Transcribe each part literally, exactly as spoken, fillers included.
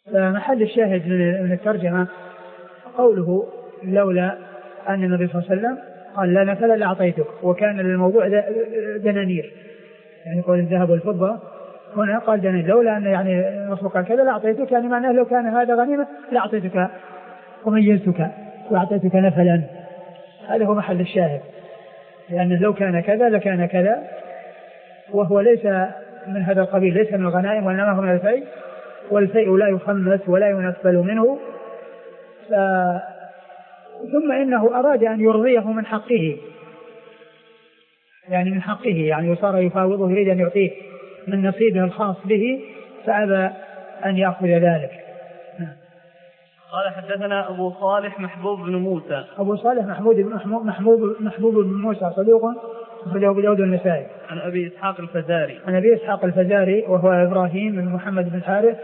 فمحل الشاهد من الترجمة قوله لولا أن النبي صلى الله عليه وسلم قال لا نفل لأعطيتك، وكان للموضوع دنانير، يعني قول الذهب والفضة، هنا قال دنانير، لولا أن يعني الرسول قال كذا لأعطيتك، يعني معناه لو كان هذا غنيمة لأعطيتك وميزتك وأعطيتك نفلا. هذا هو محل الشاهد، لأن لو كان كذا لكان كذا، وهو ليس من هذا القبيل، ليس من الغنائم وإنما هو من الفيء، والفيء لا يخمس ولا ينفل منه. ف... ثم إنه أراد أن يرضيه من حقه، يعني من حقه، يعني وصار يفاوضه يريد أن يعطيه من نصيبه الخاص به، فأبى أن يأخذ ذلك. قال حدثنا أبو صالح محبوب بن موسى. أبو صالح محمود محبوب محبوب, محبوب بن موسى صدوق أخرجه أبو داود النسائي. عن أبي إسحاق الفزاري. عن أبي إسحاق الفزاري وهو إبراهيم بن محمد بن حارث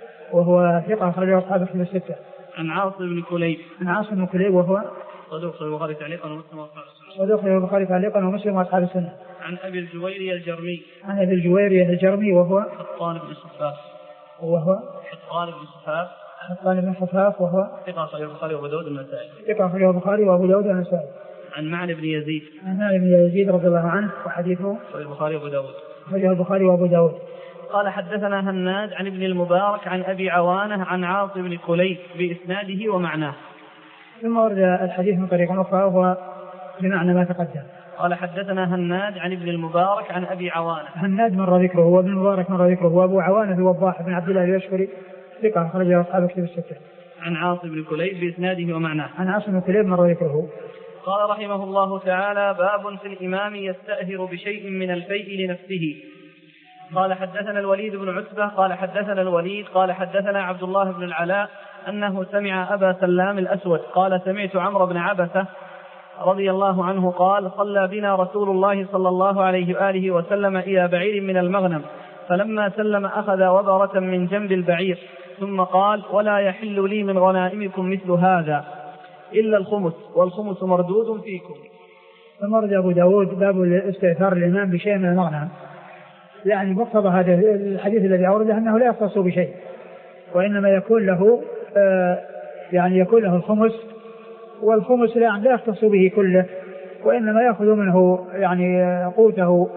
وهو ثقة أخرجه أصحاب الكتب الستة. عن عاصم بن كليب. عن عاصم بن كليب وهو صدوق في البخاري تعليقا ومسلم وأصحاب السنة. صدوق في البخاري تعليقا ومسلم وأصحاب السنة. عن أبي الجويري الجرمي. عن أبي الجويري الجرمي وهو حطان بن صفاف. وهو حطان بن صفاف. حطان بن صفاف وهو ثقة أخرجه البخاري وأبو داود النسائي. ثقة أخرجه البخاري وأبو داود النسائي. عن معن بن يزيد. عن معن بن يزيد رضي الله عنه وحديثه في البخاري وأبو داود. أخرجه البخاري وأبو داود. قال حدثنا هناد عن ابن المبارك عن أبي عوانة عن عاصم بن كليب بإسناده ومعناه. ثم ورد الحديث من طريق أخرى وهو بمعنى ما تقدم. قال حدثنا هناد عن ابن المبارك عن أبي عوانة. هناد مر ذكره وابن المبارك مر ذكره وأبو عوانة الوضاح بن عبد الله اليشكري ثقة أخرجه أصحاب الكتب الستة. عن عاصم بن كليب بإسناده ومعناه. عن عاصم بن كليب مر ذكره. قال رحمه الله تعالى: باب في الإمام يستأثر بشيء من الفيء لنفسه. قال حدثنا الوليد بن عتبة قال حدثنا الوليد قال حدثنا عبد الله بن العلاء أنه سمع أبا سلام الأسود قال سمعت عمرو بن عبسة رضي الله عنه قال: صلى بنا رسول الله صلى الله عليه وآله وسلم إلى بعير من المغنم، فلما سلم أخذ وبرة من جنب البعير، ثم قال: ولا يحل لي من غنائمكم مثل هذا إلا الخمس، والخمس مردود فيكم. فمرد أبو داود باب استئثار الإمام بشيء من المغنم، يعني مقتضى هذا الحديث الذي أورده أنه لا يختص بشيء، وإنما يكون له آه يعني يكون له الخمس، والخمس لا يختص به كله، وإنما يأخذ منه يعني قوته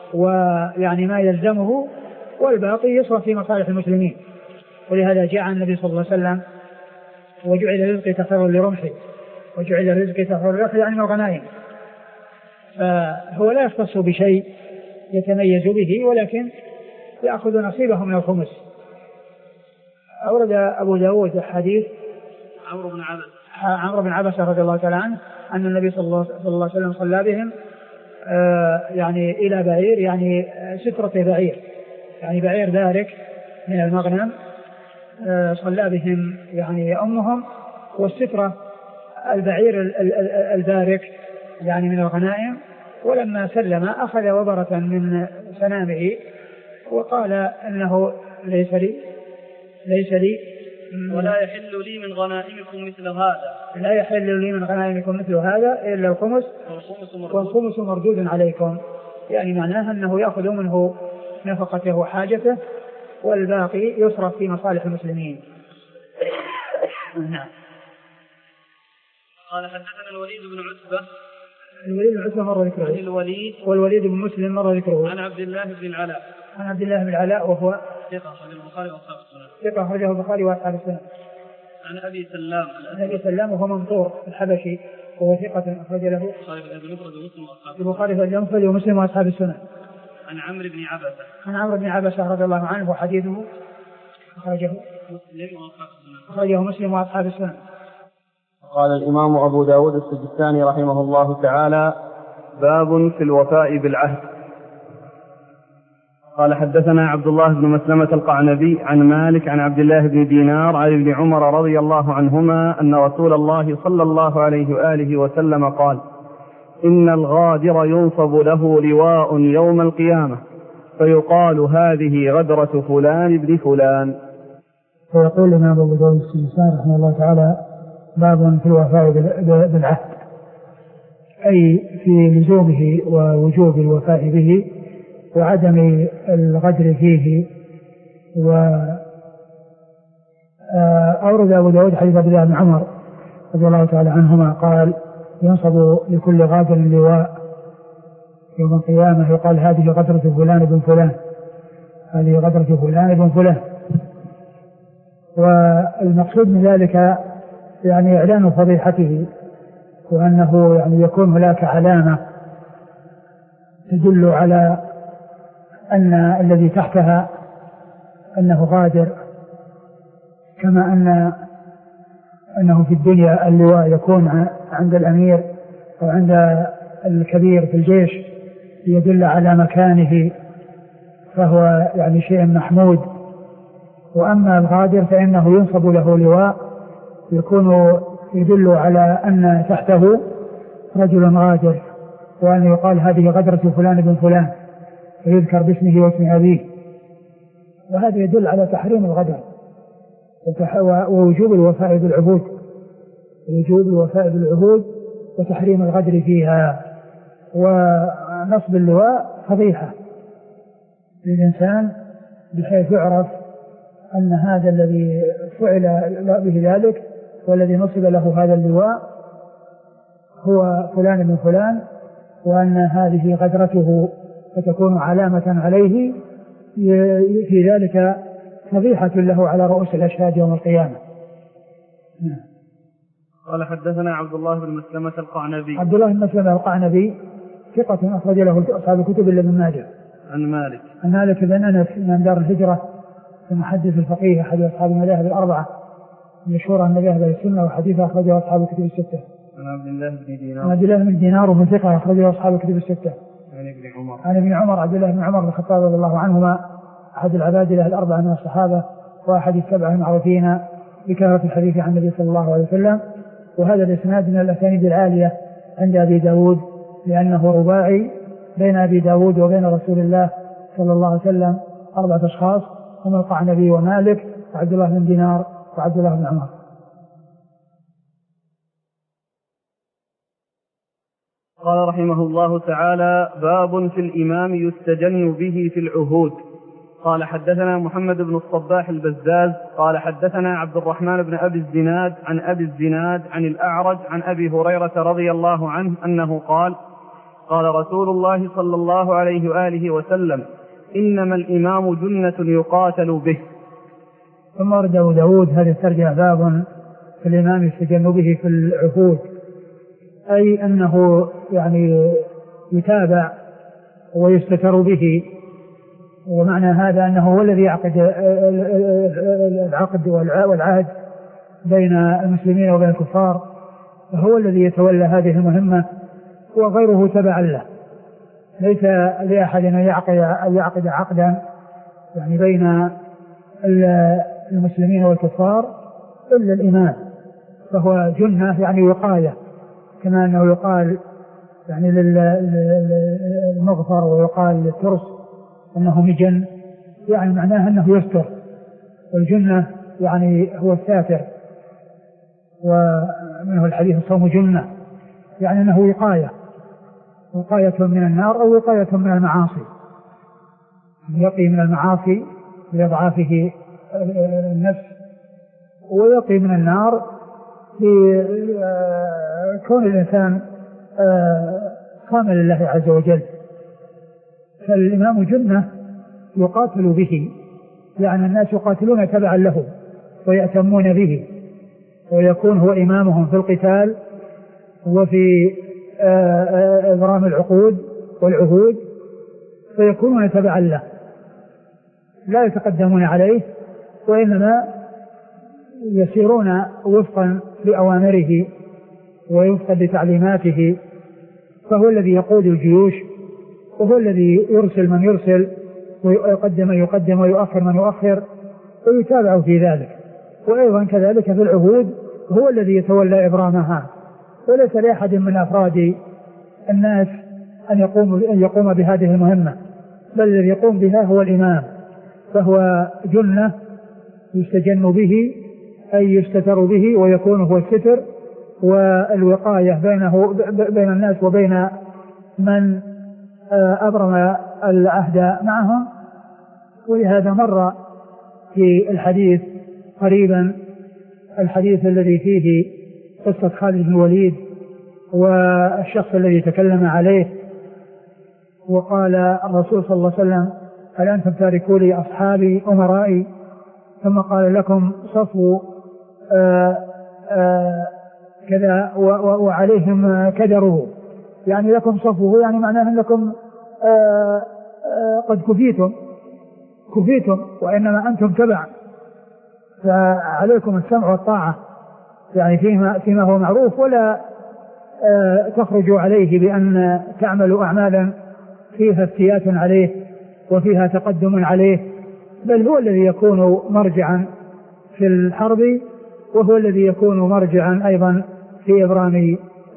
ويعني ما يلزمه، والباقي يصرف في مصالح المسلمين. ولهذا جاء النبي صلى الله عليه وسلم: وجعل رزقي تحر لرمحي، وجعل رزقي تحر لرمحي يعني من الغنائم. فهو لا يختص بشيء يتميز به، ولكن يأخذ نصيبه من الخمس. أورد أبو داود حديث عمرو بن عبس عمرو بن عبسة رضي الله تعالى عنه أن النبي صلى الله عليه وسلم صلى بهم آه يعني إلى بعير، يعني سترة بعير، يعني بعير بارك من المغنم، آه صلى بهم يعني أمهم، والسترة البعير البارك يعني من الغنائم. ولما سلم أخذ وبرة من سنامه وقال إنه ليس لي ليس لي ولا يحل لي من غنائمكم مثل هذا لا يحل لي من غنائمكم مثل هذا إلا الخمس، والخمس مردود عليكم، يعني معناها أنه يأخذ منه نفقته وحاجته، والباقي يصرف في مصالح المسلمين. نعم. قال حدثنا الوليد بن عتبة. الوليد بن عتبة مر ذكره. الوليد والوليد بن مسلم مر ذكره. عن عبد الله بن العلاء. عن عبد الله بن العلاء وهو ثقة أخرجه البخاري وأصحاب السنة. ثقة أخرجه البخاري وأصحاب السنة. عن أبي سلام. عن أبي سلام وهو منصور الحبشي وهو ثقة أخرج له البخاري في المفرد ومسلم وأصحاب السنة. عن عمرو بن عبسة. عن عمرو بن عبسة رضي الله عنه وحديثه أخرجه مسلم وأصحاب السنة. أخرجه مسلم وأصحاب السنة. قال الإمام أبو داود السجستاني رحمه الله تعالى: باب في الوفاء بالعهد. قال حدثنا عبد الله بن مسلمة القعنبي عن مالك عن عبد الله بن دينار عن ابن عمر رضي الله عنهما أن رسول الله صلى الله عليه وآله وسلم قال: إن الغادر ينصب له لواء يوم القيامة فيقال هذه غدرة فلان ابن فلان. ويقول الإمام أبو داود السجستاني رحمه الله تعالى: باب في الوفاء بالعهد، أي في لزومه ووجوب الوفاء به وعدم الغدر فيه أورد أبو داود حديث عبد الله بن عمر رضي الله تعالى عنهما قال ينصب لكل غادر لواء يوم القيامة يقال هذه غدرة فلان بن فلان، هذه غدرة فلان بن فلان. والمقصود من ذلك يعني إعلان فضيحته، وأنه يعني يكون هناك علامة تدل على أن الذي تحتها أنه غادر، كما أن أنه في الدنيا اللواء يكون عند الأمير أو عند الكبير في الجيش يدل على مكانه، فهو يعني شيء محمود. وأما الغادر فإنه ينصب له لواء يكون يدل على أن تحته رجل غادر، وأن يقال هذه غدرة فلان بن فلان ويذكر باسمه واسم أبيه، وهذا يدل على تحريم الغدر ووجوب الوفاء بالعهود ووجوب الوفاء بالعهود وتحريم الغدر فيها. ونصب اللواء فضيحة للإنسان بحيث يعرف أن هذا الذي فعل به ذلك والذي نصب له هذا اللواء هو فلان بن فلان، وأن هذه غدرته فتكون علامة عليه في ذلك فضيحة له على رؤوس الأشهاد يوم القيامة. قال حدثنا عبد الله بن مسلمة القعنبي. عبد الله بن مسلمة القعنبي ثقة أخرج له أصحاب الكتب إلا ابن ماجه. عن مالك. عن مالك بن أنس من دار الهجرة المحدث الفقيه أحد أصحاب المذاهب الأربعة مشهورة عن مذاهب السنة، وحديثه أخرجه أصحاب الكتب الستة. عن عبد الله بن دينار. عن عبد الله بن دينار ومن ثقة أخرجه أصحاب الكتب الستة. عن ابن عمر. عن ابن عمر عبد الله بن عمر بن الخطاب رضي الله عنهما أحد العبادلة الأربعة من الصحابة وأحد السبعة المعروفين بكثرة الحديث عن النبي صلى الله عليه وسلم. وهذا الإسناد من الأسانيد العالية عند أبي داود لأنه رباعي بين أبي داود وبين رسول الله صلى الله عليه وسلم أربعة أشخاص هم القعنبي ومالك وعبد الله بن دينار وعبد الله بن عمر. قال رحمه الله تعالى: باب في الإمام يستجن به في العهود. قال حدثنا محمد بن الصباح البزاز قال حدثنا عبد الرحمن بن أبي الزناد عن أبي الزناد عن الأعرج عن أبي هريرة رضي الله عنه أنه قال: قال رسول الله صلى الله عليه وآله وسلم: إنما الإمام جنة يقاتل به. ثم ورد أبو داود هذه الترجمة: باب في الإمام يستجن به في العهود، أي أنه يعني يتابع ويستتر به. ومعنى هذا أنه هو الذي يعقد العقد والعهد بين المسلمين وبين الكفار، فهو الذي يتولى هذه المهمة وغيره تبع له. ليس لأحد أن يعقد عقدا يعني بين المسلمين والكفار إلا الإمام، فهو جنة يعني وقاية، كما أنه يقال يعني للمغفر ويقال للترس أنه مجن، يعني معناه أنه يستر. والجنة يعني هو الساتر، ومنه الحديث: الصوم جنة، يعني أنه وقاية، وقاية من النار أو وقاية من المعاصي، يقي من المعاصي لإضعافه النفس، ويقي من النار لكون الإنسان كامل لله عز وجل. فالإمام جنة يقاتل به، يعني الناس يقاتلون تبعا له ويأتمون به، ويكون هو إمامهم في القتال وفي إبرام العقود والعهود، فيكونون تبعا له لا يتقدمون عليه، وإنما يسيرون وفقا لأوامره ووفقا لتعليماته. فهو الذي يقود الجيوش، وهو الذي يرسل من يرسل ويقدم من يقدم ويؤخر من يؤخر، ويتابع في ذلك. وأيضا كذلك في العهود هو الذي يتولى إبرامها، وليس لأحد من أفراد الناس أن يقوم, أن يقوم بهذه المهمة، بل الذي يقوم بها هو الإمام. فهو جنة يستجن به، أي يستتر به، ويكون هو الستر والوقاية بينه بين الناس وبين من أبرم العهد معهم. ولهذا مر في الحديث قريبا الحديث الذي فيه قصة خالد بن الوليد والشخص الذي تكلم عليه وقال الرسول صلى الله عليه وسلم هل أنتم تاركوا لي أصحابي أمرائي؟ ثم قال لكم صفوا آآ آآ كذا وعليهم كدره، يعني لكم صفوه، يعني معناه أنكم آآ آآ قد كفيتم كفيتم وإنما أنتم تبع، فعليكم السمع والطاعة يعني فيما, فيما هو معروف، ولا تخرجوا عليه بأن تعملوا أعمالا فيها افتيات عليه وفيها تقدم عليه، بل هو الذي يكون مرجعا في الحرب، وهو الذي يكون مرجعا أيضا في إبرام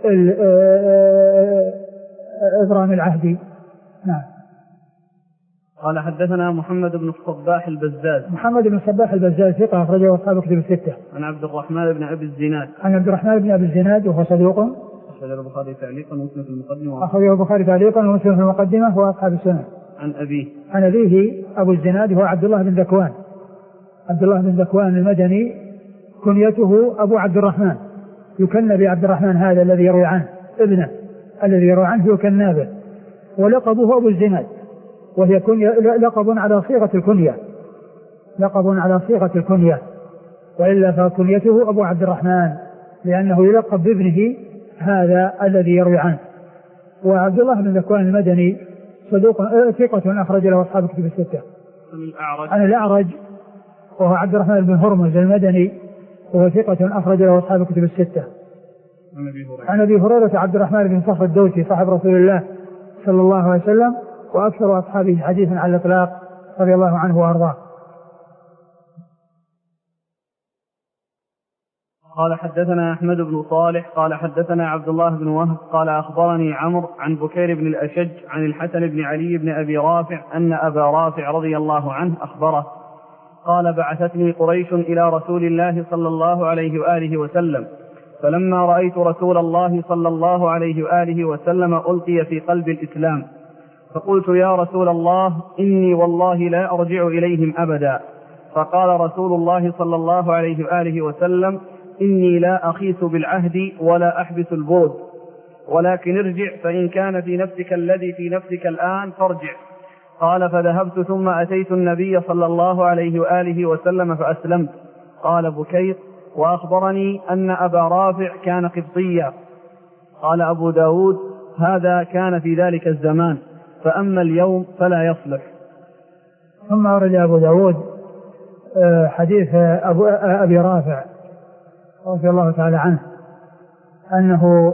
إبرام العهد. نعم. قال حدثنا محمد بن الصباح البزاز. محمد بن الصباح البزاز ثقة أخرجه أصحاب كتب الستة. عن عبد الرحمن بن أبي الزناد. عن عبد الرحمن بن أبي الزناد وهو صدوق. أخرجه البخاري تعليقا ومسلم في المقدمة. أخرجه البخاري تعليقا ومسلم في المقدمة وأصحاب السنة. عن أبيه. عن أبيه أبو الزناد هو عبد الله بن ذكوان. عبد الله بن ذكوان المدني كنيته أبو عبد الرحمن، يكنى بعبد الرحمن هذا الذي يروي عنه ابنه الذي يروي عنه يكنى به، ولقبه أبو الزناد، وهي لقب على صيغة الكنية، لقب على صيغة الكنية، وإلا فكنيته أبو عبد الرحمن لأنه يلقب بابنه هذا الذي يروي عنه. وعبد الله بن ذكوان المدني صدوق ثقة أخرج له أصحاب كتب الستة. عن الأعرج وهو عبد الرحمن بن هرمز المدني وهو ثقة أخرج له أصحاب كتب الستة. عن أبي هريرة عبد الرحمن بن صخر الدوسي صاحب رسول الله صلى الله عليه وسلم وأكثر أصحابه حديثا على الإطلاق رضي الله عنه وأرضاه. قال حدثنا أحمد بن صالح قال حدثنا عبد الله بن وهب قال أخبرني عمرو عن بكير بن الأشج عن الحسن بن علي بن أبي رافع أن أبا رافع رضي الله عنه أخبره قال بعثتني قريش إلى رسول الله صلى الله عليه وآله وسلم، فلما رأيت رسول الله صلى الله عليه وآله وسلم ألقي في قلب الإسلام، فقلت يا رسول الله إني والله لا أرجع إليهم أبدا. فقال رسول الله صلى الله عليه وآله وسلم إني لا أخيس بالعهد ولا أحبس البرد، ولكن ارجع فإن كان في نفسك الذي في نفسك الآن فارجع. قال فذهبت ثم أتيت النبي صلى الله عليه وآله وسلم فأسلمت. قال بكير وأخبرني أن أبا رافع كان قبطيا. قال أبو داود هذا كان في ذلك الزمان، فأما اليوم فلا يصلح. ثم أورد أبو داود حديث أبو أبي رافع رضي الله تعالى عنه أنه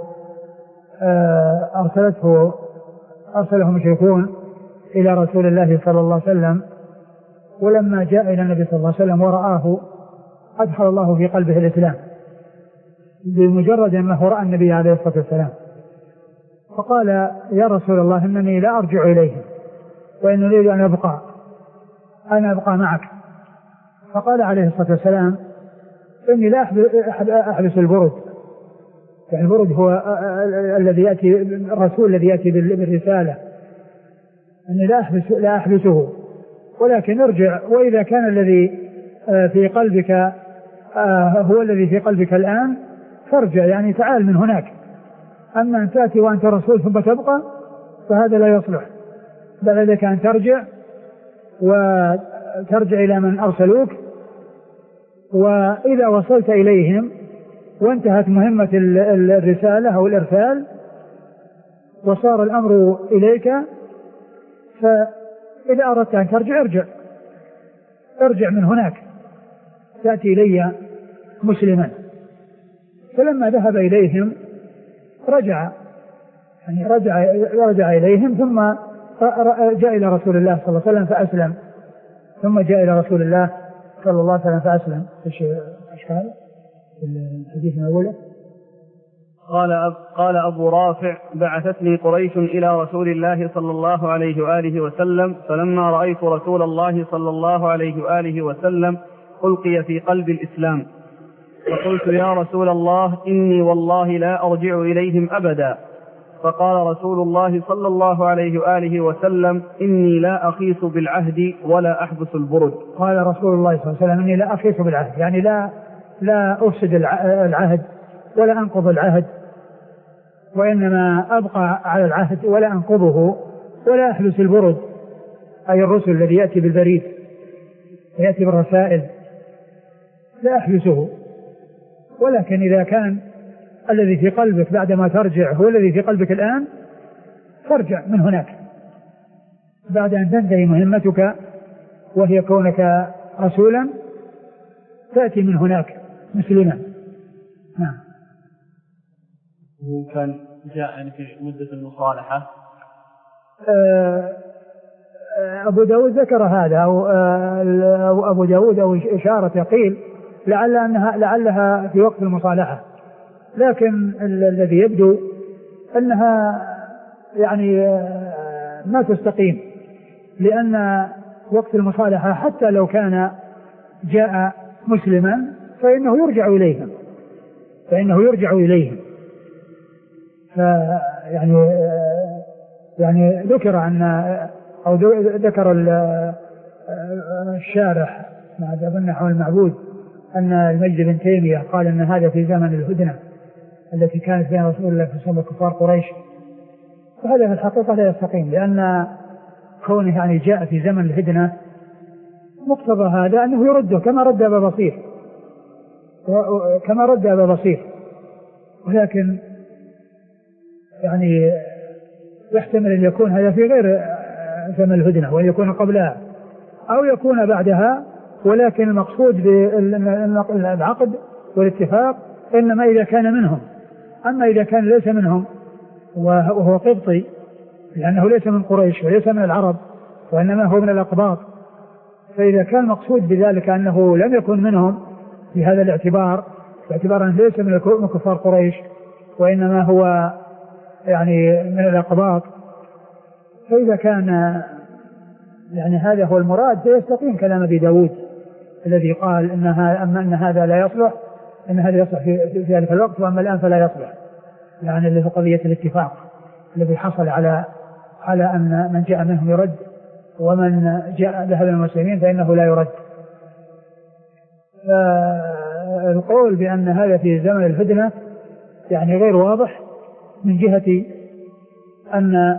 أرسلته أرسله مشركون إلى رسول الله صلى الله عليه وسلم، ولما جاء إلى النبي صلى الله عليه وسلم ورآه أدخل الله في قلبه الإسلام بمجرد أنه رأى النبي عليه الصلاة والسلام، فقال يا رسول الله إنني لا أرجع إليهم وإن أريد أن أبقى أنا أبقى معك. فقال عليه الصلاة والسلام إني لا أحبس البرد، يعني البرد هو الذي يأتي الرسول الذي يأتي بالرسالة، أني لا أحبس لا أحبسه ولكن ارجع، وإذا كان الذي في قلبك هو الذي في قلبك الآن فارجع، يعني تعال من هناك. أما أن تأتي وأنت رسول ثم تبقى فهذا لا يصلح، بل عليك أن ترجع وترجع إلى من أرسلوك، وإذا وصلت إليهم وانتهت مهمة الرسالة أو الإرسال وصار الأمر إليك، فإذا أردت أن ترجع ارجع ارجع من هناك تأتي إلي مسلما. فلما ذهب إليهم رجع يعني رجع, رجع إليهم ثم جاء إلى رسول الله صلى الله عليه وسلم فأسلم، ثم جاء إلى رسول الله صلى الله عليه وسلم فأسلم. إيش أشكال الحديث من أوله؟ قال أب قال أبو رافع بعثتني قريش إلى رسول الله صلى الله عليه وآله وسلم، فلما رأيت رسول الله صلى الله عليه وآله وسلم ألقي في قلب الإسلام، فقلت يا رسول الله إني والله لا أرجع إليهم أبدا. فقال رسول الله صلى الله عليه وآله وسلم إني لا أخيس بالعهد ولا أحبس البرد. قال رسول الله صلى الله عليه وسلم إني لا أخيس بالعهد، يعني لا لا أفسد العهد ولا أنقض العهد، وإنما أبقى على العهد ولا أنقضه ولا أحبس البرد، أي الرسل الذي يأتي بالبريد يأتي بالرسائل لا أحبسه. ولكن إذا كان الذي في قلبك بعدما ترجع هو الذي في قلبك الآن، فارجع من هناك بعد أن تنتهي مهمتك وهي كونك رسولا، تأتي من هناك مسلما. نعم. هو كان جاء في مدة المصالحة. أبو داود ذكر هذا أو أبو داود أو إشارة قيل لعل أنها لعلها في وقت المصالحة، لكن الذي يبدو أنها يعني ما تستقيم، لأن وقت المصالحة حتى لو كان جاء مسلما فإنه يرجع إليهم فإنه يرجع إليهم فيعني يعني ذكر أن أو ذكر الشارح مع النحو المعبود أن المجد بن تيمية قال أن هذا في زمن الهدنة التي كانت بين رسول الله صلى الله عليه وسلم وكفار قريش، وهذا في الحقيقة لا يستقيم، لأن كونه يعني جاء في زمن الهدنة مقتضى هذا أنه يرده كما رد أبا بصير كما رد أبا بصير ولكن يعني يحتمل أن يكون هذا في غير زمن الهدنة وأن يكون قبلها أو يكون بعدها، ولكن المقصود بالعقد والاتفاق إنما إذا كان منهم. أما إذا كان ليس منهم وهو قبطي لأنه ليس من قريش وليس من العرب وإنما هو من الأقباط، فإذا كان مقصود بذلك أنه لم يكن منهم بهذا الاعتبار باعتبار أنه ليس من كفار قريش وإنما هو يعني من الأقباط، فإذا كان يعني هذا هو المراد فيستقيم كلام أبي داود الذي قال إنها أما أن هذا لا يصلح إن هذا يصلح في ذلك الوقت وأما الآن فلا يصلح، يعني اللي هو قضية الاتفاق الذي حصل على على أن من جاء منهم يرد ومن جاء ذهب المسلمين فإنه لا يرد. فالقول بأن هذا في زمن الهدنة يعني غير واضح من جهة أن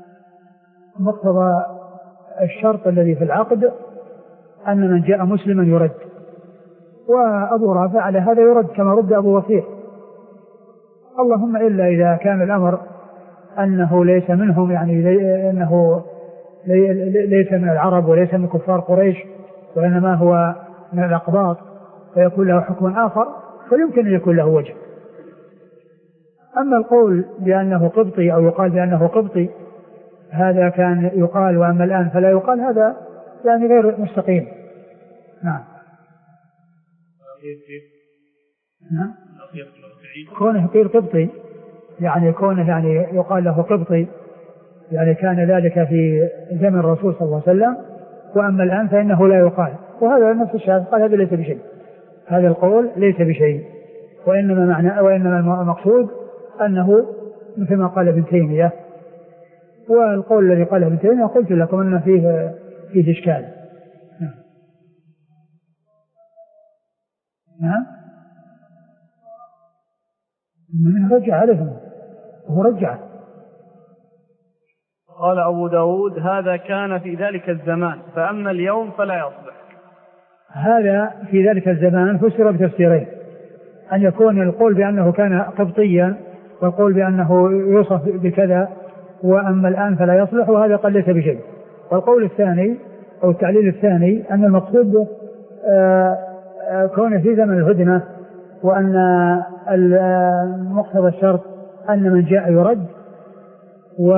مقتضى الشرط الذي في العقد أن من جاء مسلما يرد، وأبو رافع على هذا يرد كما رد أبو وصيح، اللهم إلا إذا كان الأمر أنه ليس منهم يعني لي أنه لي ليس من العرب وليس من كفار قريش وإنما هو من الأقباط فيكون له حكم آخر فيمكن أن يكون له وجه. أما القول بأنه قبطي أو يقال بأنه قبطي هذا كان يقال وأما الآن فلا يقال، هذا يعني غير مستقيم. نعم. نعم. كونه قيل قبطي يعني كونه يعني يقال له قبطي يعني كان ذلك في زمن الرسول صلى الله عليه وسلم وأما الآن فإنه لا يقال، وهذا نفس الشيء قال هذا ليس بشيء، هذا القول ليس بشيء، وإنما معنى وإنما المقصود أنه مثل ما قال ابن تيمية، والقول الذي قاله ابن تيمية قلت لكم أنه فيه فيه إشكال. نعم. نعم. من رجع عليهم وهو رجع. قال أبو داود هذا كان في ذلك الزمان فأما اليوم فلا يصلح. هذا في ذلك الزمان فسر بتفسيرين، أن يكون القول بأنه كان قبطيا والقول بأنه يوصف بكذا وأما الآن فلا يصلح، وهذا قال ليس بشيء. والقول الثاني أو التعليل الثاني أن المقصود كونه في زمن الهدنة وأن مقتضى الشرط أن من جاء يرد و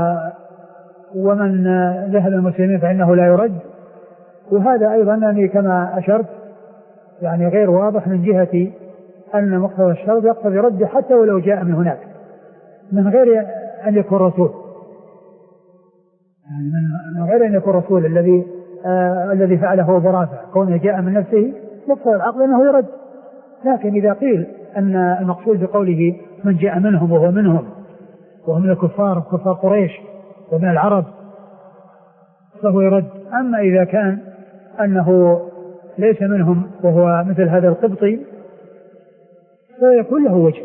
ومن ذهب المسلمين فإنه لا يرد، وهذا أيضا يعني كما أشرت يعني غير واضح من جهة أن مقتضى الشرط يقتضي رد حتى ولو جاء من هناك من غير أن يكون رسول، يعني من غير أن يكون رسول الذي آه الذي فعله أبو رافع كونه جاء من نفسه مقتضى العقل أنه يرد. لكن إذا قيل أن المقصود بقوله من جاء منهم وهو منهم وهو من الكفار كفار قريش ومن العرب فهو يرد. أما إذا كان أنه ليس منهم وهو مثل هذا القبطي فيكون له وجه.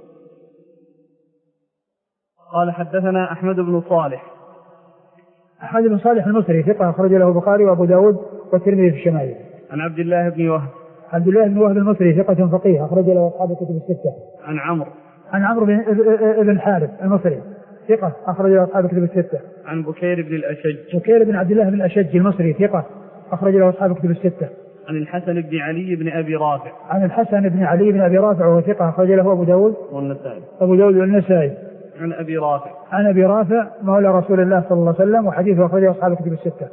قال حدثنا أحمد بن صالح. أحمد بن صالح المصري ثقة أخرج له البخاري وأبو داود والترمذي في الشمائل. عن عبد الله بن وهب. عبد الله بن وهب المصري ثقة فقيه أخرج له أصحاب الكتب الستة. عن عمرو. عن عمرو بن ابن حارث المصري ثقة أخرج له أصحاب الكتب الستة. عن بكير بن الأشج. بكير بن عبد الله بن الأشج المصري ثقة أخرج له أصحاب الكتب الستة. عن الحسن بن علي بن أبي رافع. عن الحسن بن علي بن أبي رافع وهو ثقة أخرج له أبو داود والنسائي. أبو داود والنسائي. عن أبي رافع. عن أبي رافع مولى رسول الله صلى الله عليه وسلم وحديثه أخرجه أصحاب الكتب الستة.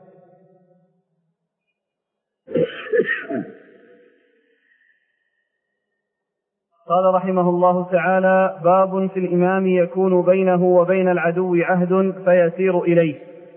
قال رحمه الله تعالى: باب في الإمام يكون بينه وبين العدو عهد فيسير إليه.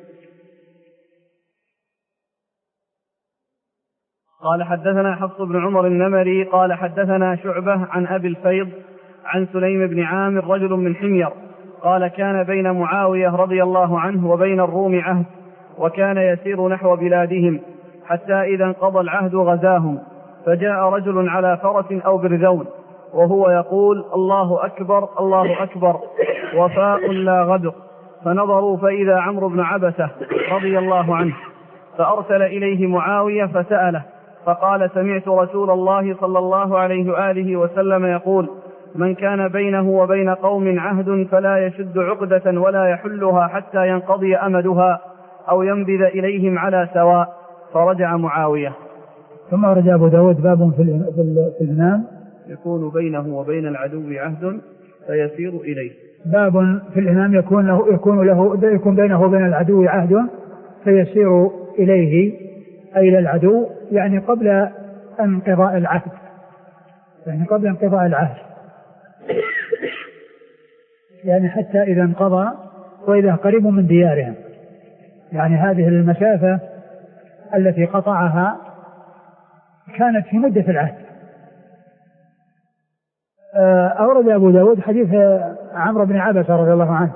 قال حدثنا حفص بن عمر النمري قال حدثنا شعبة عن أبي الفيض عن سليم بن عامر رجل من حمير قال: كان بين معاوية رضي الله عنه وبين الروم عهد، وكان يسير نحو بلادهم، حتى إذا انقضى العهد غزاهم، فجاء رجل على فرس أو برذون وهو يقول: الله أكبر الله أكبر، وفاء لا غدر. فنظروا فإذا عمرو بن عبسة رضي الله عنه، فأرسل إليه معاوية فسأله فقال: سمعت رسول الله صلى الله عليه وآله وسلم يقول: من كان بينه وبين قوم عهد فلا يشد عقدة ولا يحلها حتى ينقضي أمدها أو ينبذ إليهم على سواء. فرجع معاوية. ثم رجع أبو داود باب في الإمام يكون بينه وبين العدو عهد فيسير إليه. باب في الإمام يكون له يكون له يكون بينه وبين العدو عهد فيسير إليه، أي إلى العدو، يعني قبل انقضاء العهد، يعني قبل انقضاء العهد، يعني حتى إذا انقضى وإذا قريب من ديارهم، يعني هذه المسافة التي قطعها كانت في مدة العهد. أورد أبو داود حديث عمرو بن عبسة رضي الله عنه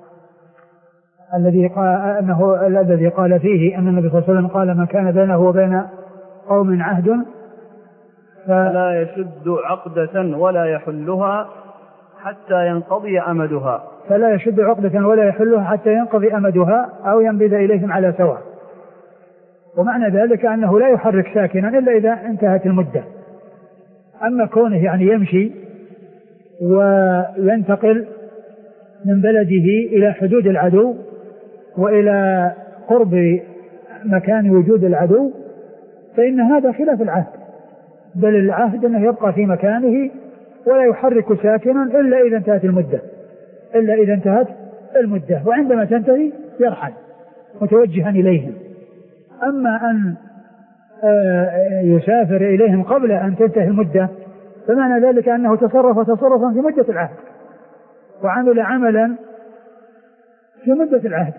الذي قال أنه الذي قال فيه أن النبي صلى الله عليه وسلم قال: ما كان بينه وبين قوم عهد فلا يشد عقدة ولا يحلها حتى ينقضي أمدها. فلا يشد عقدة ولا يحلها حتى ينقضي أمدها أو ينبذ إليهم على سواء. ومعنى ذلك أنه لا يحرك ساكنا إلا إذا انتهت المدة. أما كونه يعني يمشي وينتقل من بلده إلى حدود العدو وإلى قرب مكان وجود العدو، فإن هذا خلاف العهد، بل العهد أنه يبقى في مكانه ولا يحرك ساكنا إلا إذا انتهت المدة إلا إذا انتهت المدة وعندما تنتهي يرحل متوجها إليهم. أما أن يسافر إليهم قبل أن تنتهي المدة فمعنى ذلك أنه تصرف تصرفا في مدة العهد وعمل عملا في مدة العهد.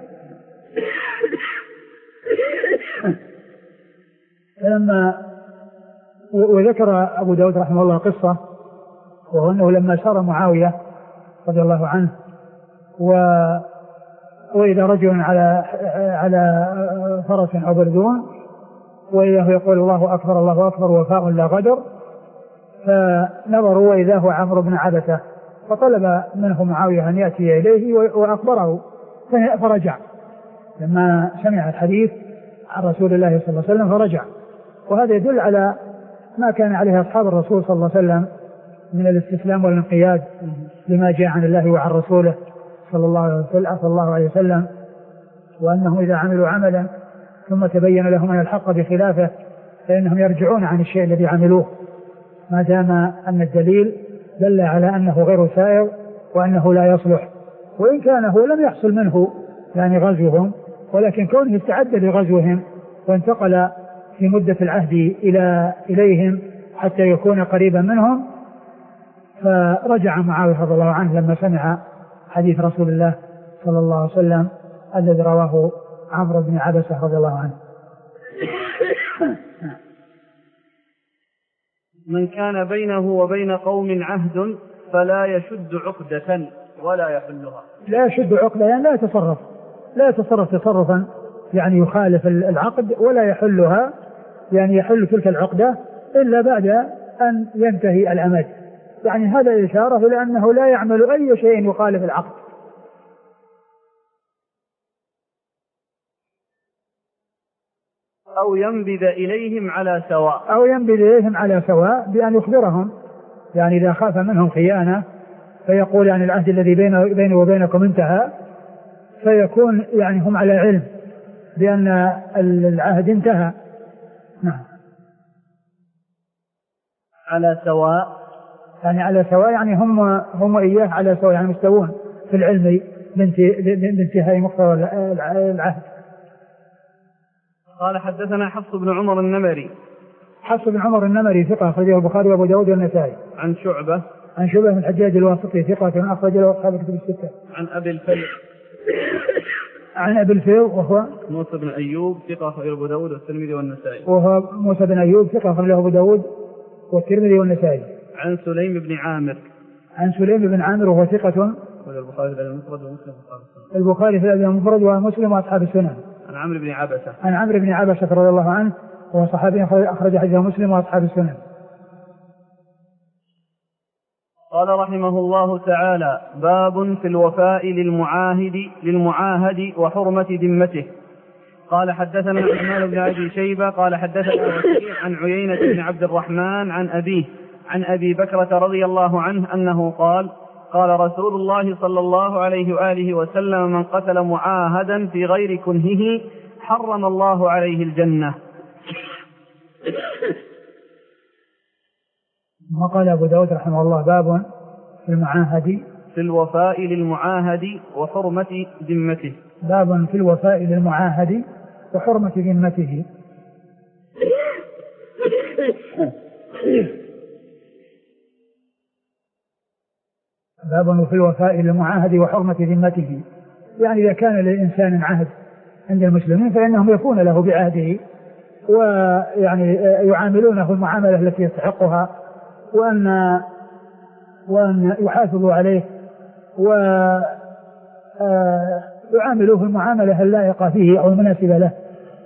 فلما وذكر أبو داود رحمه الله قصة، وهو أنه لما سار معاوية رضي الله عنه و وإذا رجل على على فرس أو برذون وإذا يقول: الله أكبر الله أكبر، وفاء لا غدر. فنظروا وإذا هو عمرو بن عبسة، فطلب منه معاوية أن يأتي إليه وأخبره، فرجع لما سمع الحديث عن رسول الله صلى الله عليه وسلم فرجع. وهذا يدل على ما كان عليه أصحاب الرسول صلى الله عليه وسلم من الاستسلام والانقياد لما جاء عن الله وعن رسوله صلى الله عليه وسلم، وأنهم إذا عملوا عملا ثم تبين لهم أن الحق بخلافه فإنهم يرجعون عن الشيء الذي عملوه ما دام أن الدليل دل على أنه غير سائر وأنه لا يصلح، وإن كان هو لم يحصل منه يعني غزوهم، ولكن كونه استعد لغزوهم وانتقل في مدة العهد إلى إليهم حتى يكون قريبا منهم. فرجع معاوية رضي الله عنه لما سمع حديث رسول الله صلى الله عليه وسلم الذي رواه عمرو بن عبسة رضي الله عنه. من كان بينه وبين قوم عهد فلا يشد عقدة ولا يحلها. لا يشد عقدة يعني لا يتصرف لا يتصرف تصرفا يعني يخالف العقد، ولا يحلها يعني يحل تلك العقدة إلا بعد أن ينتهي الأمد يعني هذا إشارة إلى أنه لا يعمل أي شيء يخالف العقد. أو ينبذ إليهم على سواء أو ينبذ إليهم على سواء بأن يخبرهم، يعني إذا خاف منهم خيانة فيقول يعني العهد الذي بيني وبينكم انتهى، فيكون يعني هم على علم بأن العهد انتهى. نعم. على سواء يعني على سواء يعني هم هم إياه على سواء، يعني مستوون في العلم بانتهاء مقتضى العهد. قال حدثنا حفص بن عمر النمري. حفص بن عمر النمري ثقة أخرجه البخاري وأبو داود والنسائي. عن شعبة عن شعبة بن الحجاج الواسطي ثقة أخرج له أصحاب الكتب الستة. عن أبي الفيض عن أبي الفيض وهو موسى بن أيوب ثقة أخرجه أبو داود والترمذي والنسائي. وهو موسى بن أيوب ثقة أخرجه أبو داود والترمذي والنسائي. عن سليم بن عامر. عن سليم بن عامر وهو ثقة البخاري في المفرد ومسلم البخاري في المفرد ومسلم وأصحاب السنن. عن عمرو بن عبسة. عن عمرو بن عبسة رضي الله عنه وهو صحابي أخرج حديثه مسلم وأصحاب السنن. قال رحمه الله تعالى: باب في الوفاء للمعاهد للمعاهد وحرمة ذمته. قال حدثنا عثمان بن أبي شيبة قال حدثنا وكيع عن عيينة بن عبد الرحمن عن أبيه عن أبي بكرة رضي الله عنه أنه قال: قال رسول الله صلى الله عليه وآله وسلم: من قتل معاهدا في غير كنهه حرم الله عليه الجنة. وقال أبو داود رحمه الله: باب في المعاهد في الوفاء للمعاهد وحرمة ذمته. باب في الوفاء للمعاهد وحرمة ذمته. باب في الوفاء للمعاهد وحرمة ذمته، يعني إذا كان للإنسان عهد عند المسلمين فإنهم يكون له بعهده ويعني يعاملونه المعاملة التي يستحقها، وأن وأن يحافظوا عليه ويعاملوه المعاملة اللائقة فيه أو المناسبة له،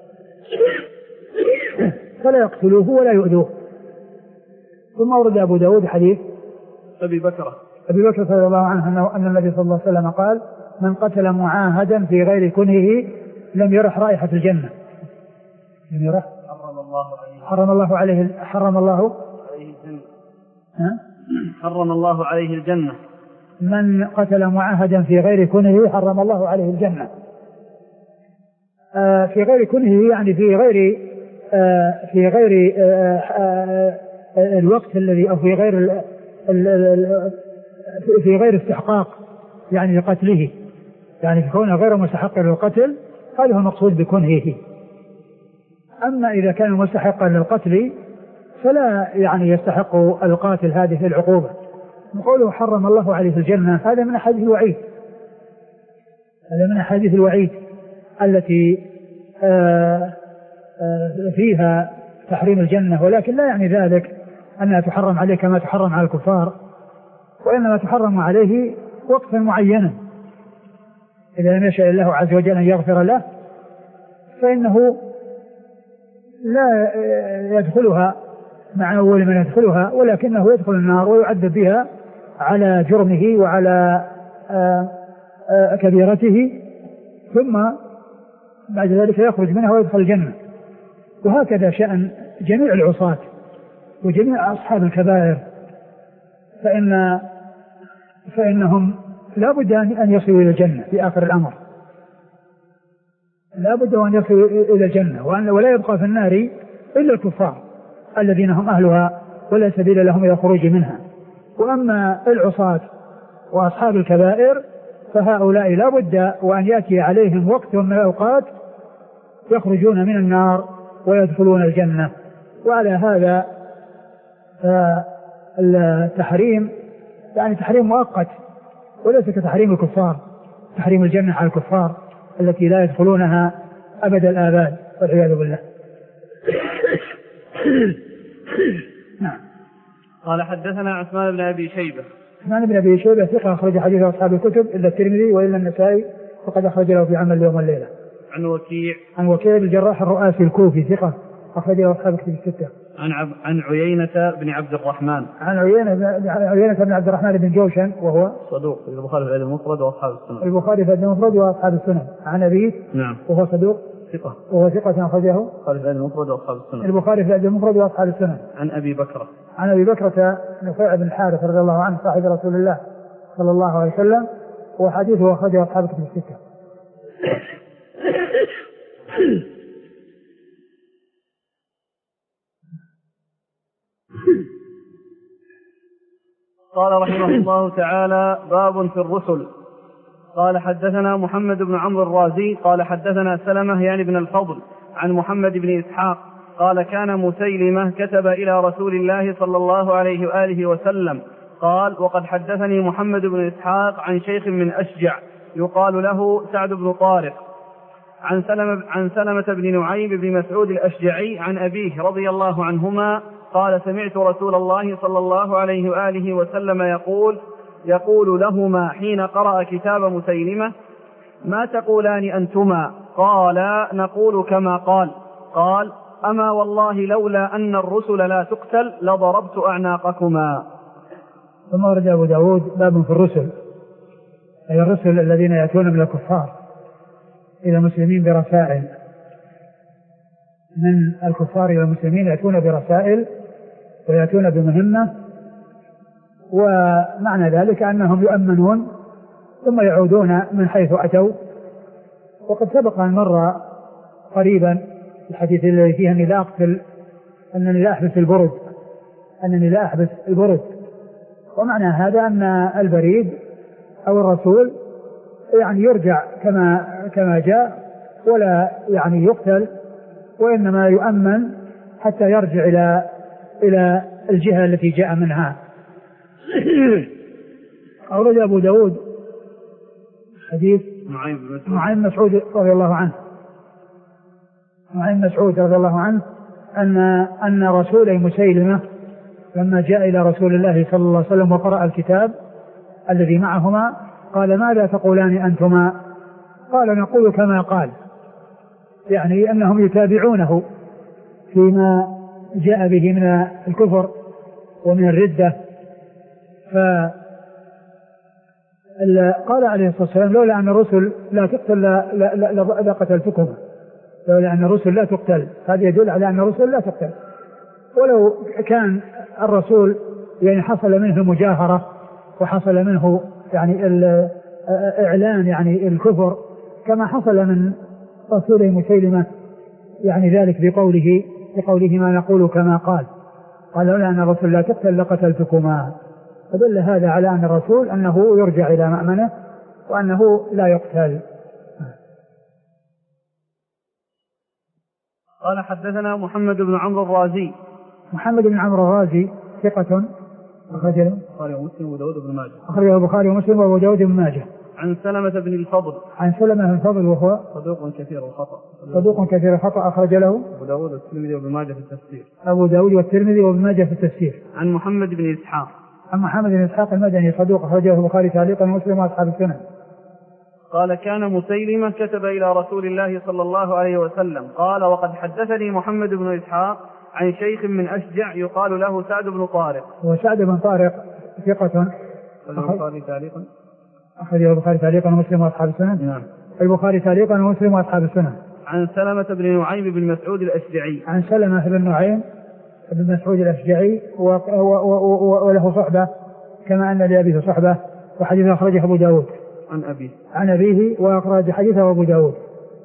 فلا يقتلوه ولا يؤذوه. ثم ورد أبو داود حديث أبي بكرة أبي بكر رضي الله عنه أن النبي صلى الله عليه وسلم قال: من قتل معاهدا في غير كنهه لم يرح رائحة الجنة. لم يرح حرم الله عليه حرم الله عليه حرم الله عليه الجنة. ها؟ حرم الله عليه الجنة. من قتل معاهدا في غير كنهه حرم الله عليه الجنة. آه في غير كنهه يعني في غير آه في غير آه آه الوقت الذي أو في غير ال ال ال في غير استحقاق يعني لقتله، يعني كونه غير مستحق للقتل، هذا هو المقصود بكنهه. أما إذا كان مستحقا للقتل فلا يعني يستحق القاتل هذه العقوبة. نقوله حرم الله عليه الجنة، هذا من أحاديث الوعيد هذا من أحاديث الوعيد التي آآ آآ فيها تحريم الجنة، ولكن لا يعني ذلك أنها تحرم عليه كما تحرم على الكفار، وإنما تحرم عليه وقتا معينا. إذا لم يشاء الله عز وجل أن يغفر له فإنه لا يدخلها مع أول من يدخلها، ولكنه يدخل النار ويعذب بها على جرمه وعلى آآ آآ كبيرته، ثم بعد ذلك يخرج منها ويدخل الجنة. وهكذا شأن جميع العصاة وجميع أصحاب الكبائر، فإن فإنهم لا بد أن يصلوا إلى الجنة في آخر الأمر، لا بد أن يصلوا إلى الجنة، ولا يبقى في النار إلا الكفار الذين هم أهلها ولا سبيل لهم إلى الخروج منها. وأما العصاة وأصحاب الكبائر فهؤلاء لا بد وأن يأتي عليهم وقت من الأوقات يخرجون من النار ويدخلون الجنة. وعلى هذا التحريم يعني تحريم مؤقت وليس كتحريم الكفار، تحريم الجنة على الكفار التي لا يدخلونها أبد الآباد والعياذ بالله. نعم. قال حدثنا عثمان بن أبي شيبة. عثمان بن أبي شيبة ثقة أخرج حديث أصحاب الكتب إلا الترمذي وإلا النسائي، وقد أخرج له في عمل اليوم والليلة. عن وكيع عن وكيع الجراح الرؤاسي الكوفي ثقة أخرج له أصحاب الكتب الستة. عن عب... عن عيينة بن عبد الرحمن عن عيينة عيينة بن عبد الرحمن بن جوشن وهو صدوق في البخاري في الأدب المفرد وأصحاب السنن. البخاري في الأدب المفرد وأصحاب السنن. عن أبيه نعم وهو صدوق ثقة وهو ثقة أخرجه البخاري في الأدب المفرد وأصحاب السنن. البخاري في الأدب المفرد وأصحاب السنن. عن أبي بكرة عن أبي بكرة نفيع بن الحارث رضي الله عنه صاحب رسول الله صلى الله عليه وسلم وحديثه أخرجه أصحاب كتب الستة. قال رحمه الله تعالى باب في الرسل. قال حدثنا محمد بن عمرو الرازي قال حدثنا سلمة يعني بن الفضل عن محمد بن إسحاق قال كان مسيلمة كتب إلى رسول الله صلى الله عليه وآله وسلم قال وقد حدثني محمد بن إسحاق عن شيخ من أشجع يقال له سعد بن طارق عن سلمة, عن سلمة بن نعيم بن مسعود الأشجعي عن أبيه رضي الله عنهما قال سمعت رسول الله صلى الله عليه وآله وسلم يقول يقول لهما حين قرأ كتاب مسيلمة ما تقولان أنتما؟ قال نقول كما قال. قال أما والله لولا أن الرسل لا تقتل لضربت أعناقكما. ثم ورد أبو داود باب في الرسل أي الرسل الذين يأتون من الكفار إلى المسلمين برسائل من الكفار إلى المسلمين يأتون برسائل ويأتون بمهمة ومعنى ذلك أنهم يؤمنون ثم يعودون من حيث أتوا. وقد سبق أن مر قريبا الحديث الذي فيه أني لا أقتل أنني لا أحبس البرد أنني لا أحبس البرد ومعنى هذا أن البريد أو الرسول يعني يرجع كما كما جاء ولا يعني يقتل وإنما يؤمن حتى يرجع إلى إلى الجهة التي جاء منها. أورد أبو داود حديث نعيم مسعود رضي الله عنه نعيم مسعود رضي الله عنه أن أن رسول مسيلمة لما جاء إلى رسول الله صلى الله عليه وسلم وقرأ الكتاب الذي معهما قال ماذا تقولان أنتما؟ قال نقول كما قال يعني أنهم يتابعونه فيما جاء به من الكفر ومن الردة. فقال عليه الصلاة والسلام لولا أن الرسل لا تقتل لقتلتكم لولا أن الرسل لا تقتل. هذا يدل على أن الرسل لا تقتل ولو كان الرسول يعني حصل منه مجاهرة وحصل منه يعني الإعلان يعني الكفر كما حصل من رسوله مسيلمة يعني ذلك بقوله بقوله ما نقول كما قال قال لولا أن الرسول لا تقتل لقتلتكما. فدل هذا على أن الرسول أنه يرجع إلى مأمنه وأنه لا يقتل. قال حدثنا محمد بن عمرو الرازي محمد بن عمرو الرازي ثقة أخرجه البخاري ومسلم وأبو داود بن ماجه أخرجه البخاري ومسلم وأبو داود بن ماجه. عن سلمة بن الفضل عن سلمة بن الفضل وهو صدوق كثير الخطأ صدوق كثير الخطأ أخرج له أبو داود والترمذي وابن ماجه في التفسير أبو داود والترمذي وابن ماجه في التفسير. عن محمد بن إسحاق عن محمد بن إسحاق المدني صدوق أخرجه البخاري تعليقا ومسلم وأصحاب السنن. قال كان مسيلمة كتب إلى رسول الله صلى الله عليه وسلم قال وقد حدثني محمد بن إسحاق عن شيخ من أشجع يقال له سعد بن طارق. وسعد بن طارق ثقة البخاري تعليقا أخرجه البخاري تعليقا ومسلم وأصحاب السنن. نعم. البخاري تعليقا ومسلم وأصحاب السنن. عن سلمة بن نعيم بن مسعود الأشجعي عن سلمة بن نعيم بن مسعود الأشجعي وله صحبة كما أن لأبيه صحبة وحديث أخرجه أبو داود عن أبيه عن أبيه وأخرج حديثه أبو داود.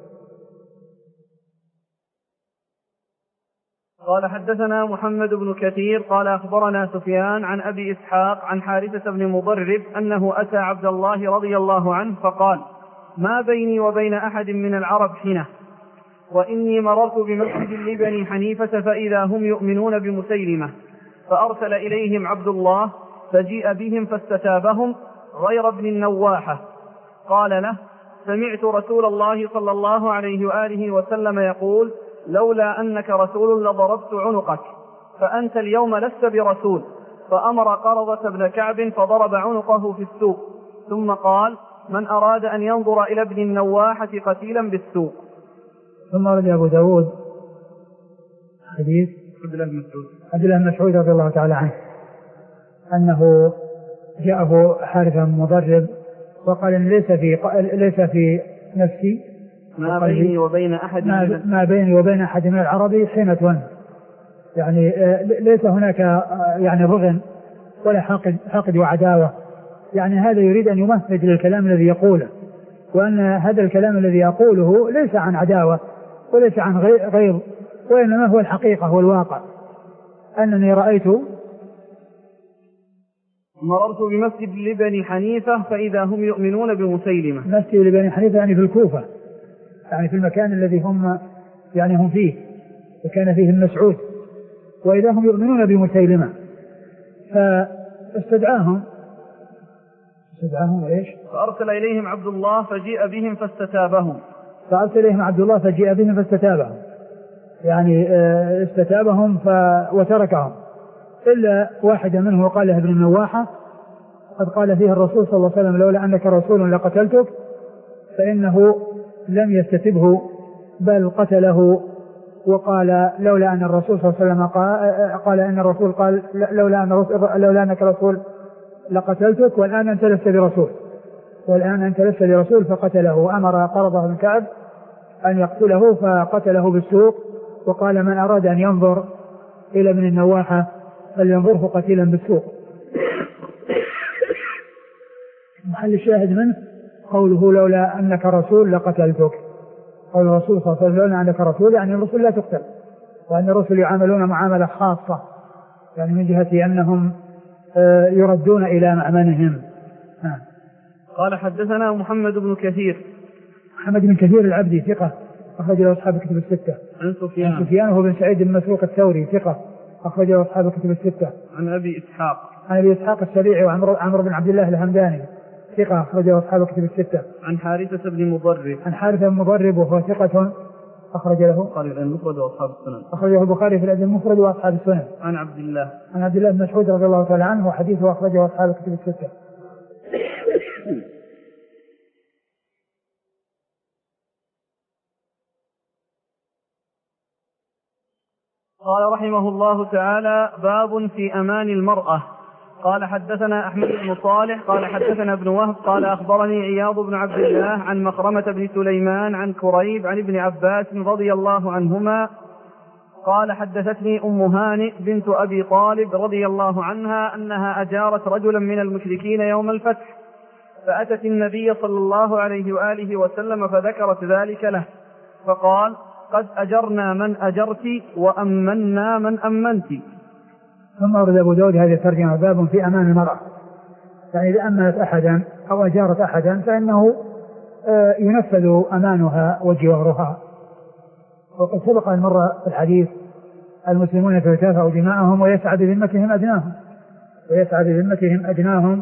قال حدثنا محمد بن كثير قال أخبرنا سفيان عن أبي إسحاق عن حارثة بن مضرب أنه أتى عبد الله رضي الله عنه فقال ما بيني وبين أحد من العرب حينه وإني مررت بمسجد لبني حنيفة فإذا هم يؤمنون بمسيلمة فأرسل إليهم عبد الله فجيء بهم فاستتابهم غير ابن النواحة. قال له سمعت رسول الله صلى الله عليه وآله وسلم يقول لولا أنك رسول لضربت عنقك فأنت اليوم لست برسول. فأمر قرظة بن كعب فضرب عنقه في السوق ثم قال من أراد أن ينظر إلى ابن النواحة قتيلا بالسوق. ثم ورد أبو داود حديث عبد الله بن مسعود عبد الله بن مسعود رضي الله تعالى عنه أنه جاءه حارثة مضرب وقال إن ليس في ليس في نفسي ما بيني وبين أحد ما, ما بيني وبين أحد من العرب حينة، يعني ليس هناك يعني بغض ولا حقد, حقد وعداوة، يعني هذا يريد أن يمهد للكلام الذي يقوله، وأن هذا الكلام الذي يقوله ليس عن عداوة وليس عن غيظ، وإنما هو الحقيقة والواقع. أنني رأيت مررت بمسجد لبني حنيفة فإذا هم يؤمنون بمسيلمة. مسجد لبني حنيفة يعني في الكوفة، يعني في المكان الذي هم يعني هم فيه وكان فيه المسعود، وإذا هم يؤمنون بمسيلمة فاستدعاهم استدعاهم إيش؟ فأرسل إليهم عبد الله فجيء بهم فاستتابهم فأرسل إليهم عبد الله فجيء بهم فاستتابهم، يعني استتابهم ف... وتركهم إلا واحدا منه وقال له ابن النواحة قد قال فيه الرسول صلى الله عليه وسلم لولا أنك رسول لقتلتك، فإنه لم يستتبه بل قتله، وقال لولا أن الرسول صلى الله عليه وسلم قال, قال إن الرسول قال لولا, أن الرسول لولا أنك رسول لقتلتك والآن أنت لست برسول والآن أنت لست برسول فقتله، وأمر قرضه بن كعب أن يقتله فقتله بالسوق، وقال من أراد أن ينظر إلى ابن النواحة فلينظره قتيلا بالسوق. محل الشاهد منه قوله لولا أنك رسول لقتلتك، قول الرسول صلى الله عليه وسلم لولا أنك رسول يعني الرسول لا تقتل، وأن الرسل يعاملون معاملة خاصة يعني من جهة أنهم يردون إلى مأمنهم. قال حدثنا محمد بن كثير محمد بن كثير العبدي ثقة أخرج له أصحاب الكتب الستة. عن سفيان عن سفيان هو بن سعيد بن مسروق الثوري ثقة أخرج له أصحاب الكتب الستة. عن أبي إسحاق عن أبي إسحاق السبيعي وعمرو بن عبد الله الهمداني ثقة أخرج له أصحاب الكتب الستة. عن حارثة بن مضرب عن حارثة بن مضرب وهو ثقة أخرج له البخاري في المفرد وأصحاب السنن أخرجه البخاري في الأدب المفرد وأصحاب السنن. عن عبد الله عن عبد الله بن مسعود رضي الله تعالى عنه وحديثه أخرجه أصحاب الكتب الستة. قال رحمه الله تعالى باب في أمان المرأة. قال حدثنا أحمد بن صالح قال حدثنا ابن وهب قال أخبرني عياض بن عبد الله عن مخرمة بن سليمان عن كريب عن ابن عباس رضي الله عنهما قال حدثتني أم هانئ بنت أبي طالب رضي الله عنها أنها أجارت رجلا من المشركين يوم الفتح فأتت النبي صلى الله عليه وآله وسلم فذكرت ذلك له فقال قد أجرنا من أجرت وأمنا من أمنت. ثم ورد أبو داود هذه الترجمة باب في أمان المرأة، يعني إذا أمنت أحدا أو أجارت أحدا فإنه ينفذ أمانها وجوارها. وقد سبق أن مر في الحديث المسلمون تتكافأ دماءهم ويسعى بذمتهم أدناهم ويسعى بذمتهم أدناهم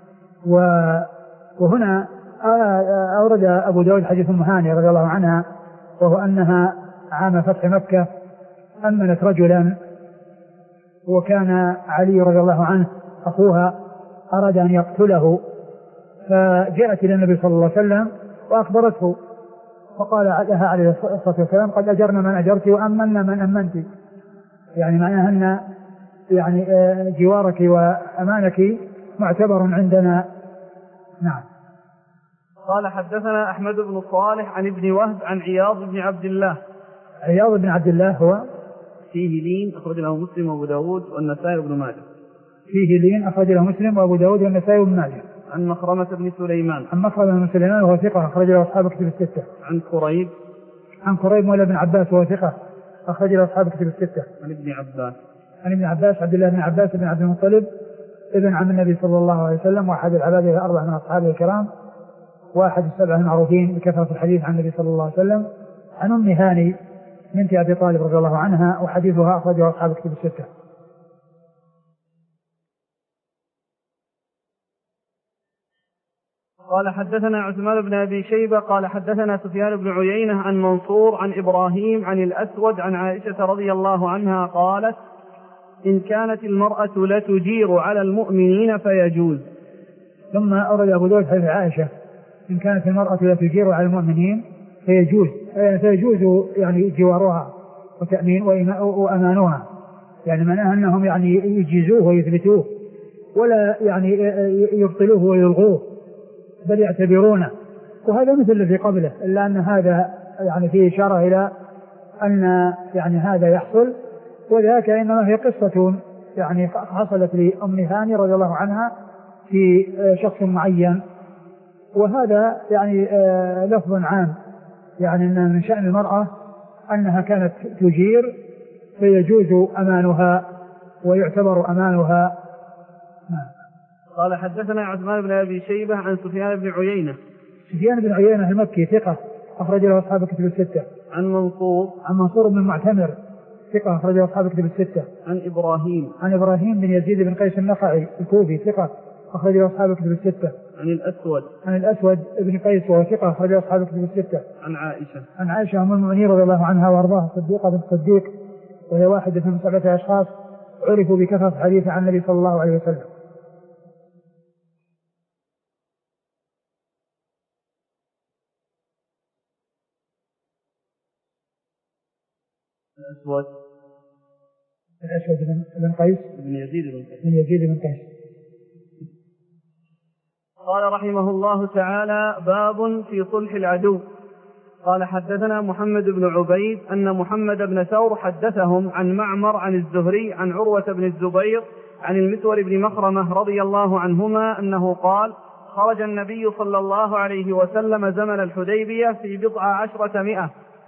وهنا أورد أبو داود حديث أم هانئ رضي الله عنها وهو أنها عام فتح مكة أمنت رجلا وكان علي رضي الله عنه أخوها أراد أن يقتله فجاءت إلى النبي صلى الله عليه وسلم وأخبرته فقال لها عليه الصلاة والسلام قد أجرنا من أجرت وأمنا من أمنت، يعني معناها أن يعني جوارك وأمانك معتبر عندنا. نعم. قال حدثنا أحمد بن صالح عن ابن وهب عن عياض بن عبد الله. عياض بن عبد الله هو فيه لين أخرج له مسلم وأبو داود والنسائي وابن ماجه. فيه لين أخرج له مسلم وأبو داود والنسائي وابن ماجه. عن مخرمة بن سليمان. عن مخرمة بن سليمان وهو ثقة أخرج له أصحاب كتب الستة. عن كريب. عن كريب مولى بن عباس وهو ثقة أخرج له أصحاب كتب الستة. عن ابن عباس. عن ابن عباس عبد الله بن عباس بن عبد المطلب ابن عم النبي صلى الله عليه وسلم وأحد العباد الأربعة من أصحابه الكرام واحد السبعة المعروفين بكثرة الحديث عن النبي صلى الله عليه وسلم. عن أم هانئ بنت أبي طالب رضي الله عنها وحديثها أخرجه أصحاب الكتب الستة. قال حدثنا عثمان بن أبي شيبة قال حدثنا سفيان بن عيينة عن منصور عن إبراهيم عن الأسود عن عائشة رضي الله عنها قالت إن كانت المرأة لتجير على المؤمنين فيجوز. ثم أورد أبو داود حديث عائشة إن كانت المرأة لتجير على المؤمنين فيجوز فيجوز يعني جوارها وتأمين وأمانها يعني معناها أنهم يعني يجيزوه ويثبتوه ولا يعني يبطلوه ويلغوه بل يعتبرونه. وهذا مثل اللي في قبله، إلا أن هذا يعني فيه إشارة إلى أن يعني هذا يحصل، وذاك إنما هي قصة يعني حصلت لأم هاني رضي الله عنها في شخص معين، وهذا يعني لفظ عام، يعني أن من شأن المرأة أنها كانت تجير فيجوز أمانها ويعتبر أمانها. قال حدثنا عثمان بن أبي شيبة عن سفيان بن عيينة. سفيان بن عيينة المكي ثقة أخرج له أصحاب الكتب الستة. عن منصور عن منصور بن المعتمر ثقة أخرج له أصحاب الكتب الستة. عن إبراهيم عن إبراهيم بن يزيد بن قيس النخعي الكوفي ثقة أخرج له أصحاب الكتب الستة. عن الأسود عن الأسود بن قيس وهو ثقة أخرج له أصحاب الكتب الستة. عن عائشة عن عائشة أم المؤمنين رضي الله عنها وأرضاها الصديقة بنت الصديق، وهي واحدة من سبعة أشخاص عرفوا بكثرة حديث عن النبي صلى الله عليه وسلم. الأسود الأسود بن قيس بن يزيد بن قيس بن يزيد بن قيس. قال رحمه الله تعالى: باب في صلح العدو. قال حدثنا محمد بن عبيد أن محمد بن ثور حدثهم عن معمر عن الزهري عن عروة بن الزبير عن المسور بن مخرمة رضي الله عنهما أنه قال: خرج النبي صلى الله عليه وسلم زمن الحديبية في بضع عشرة مئة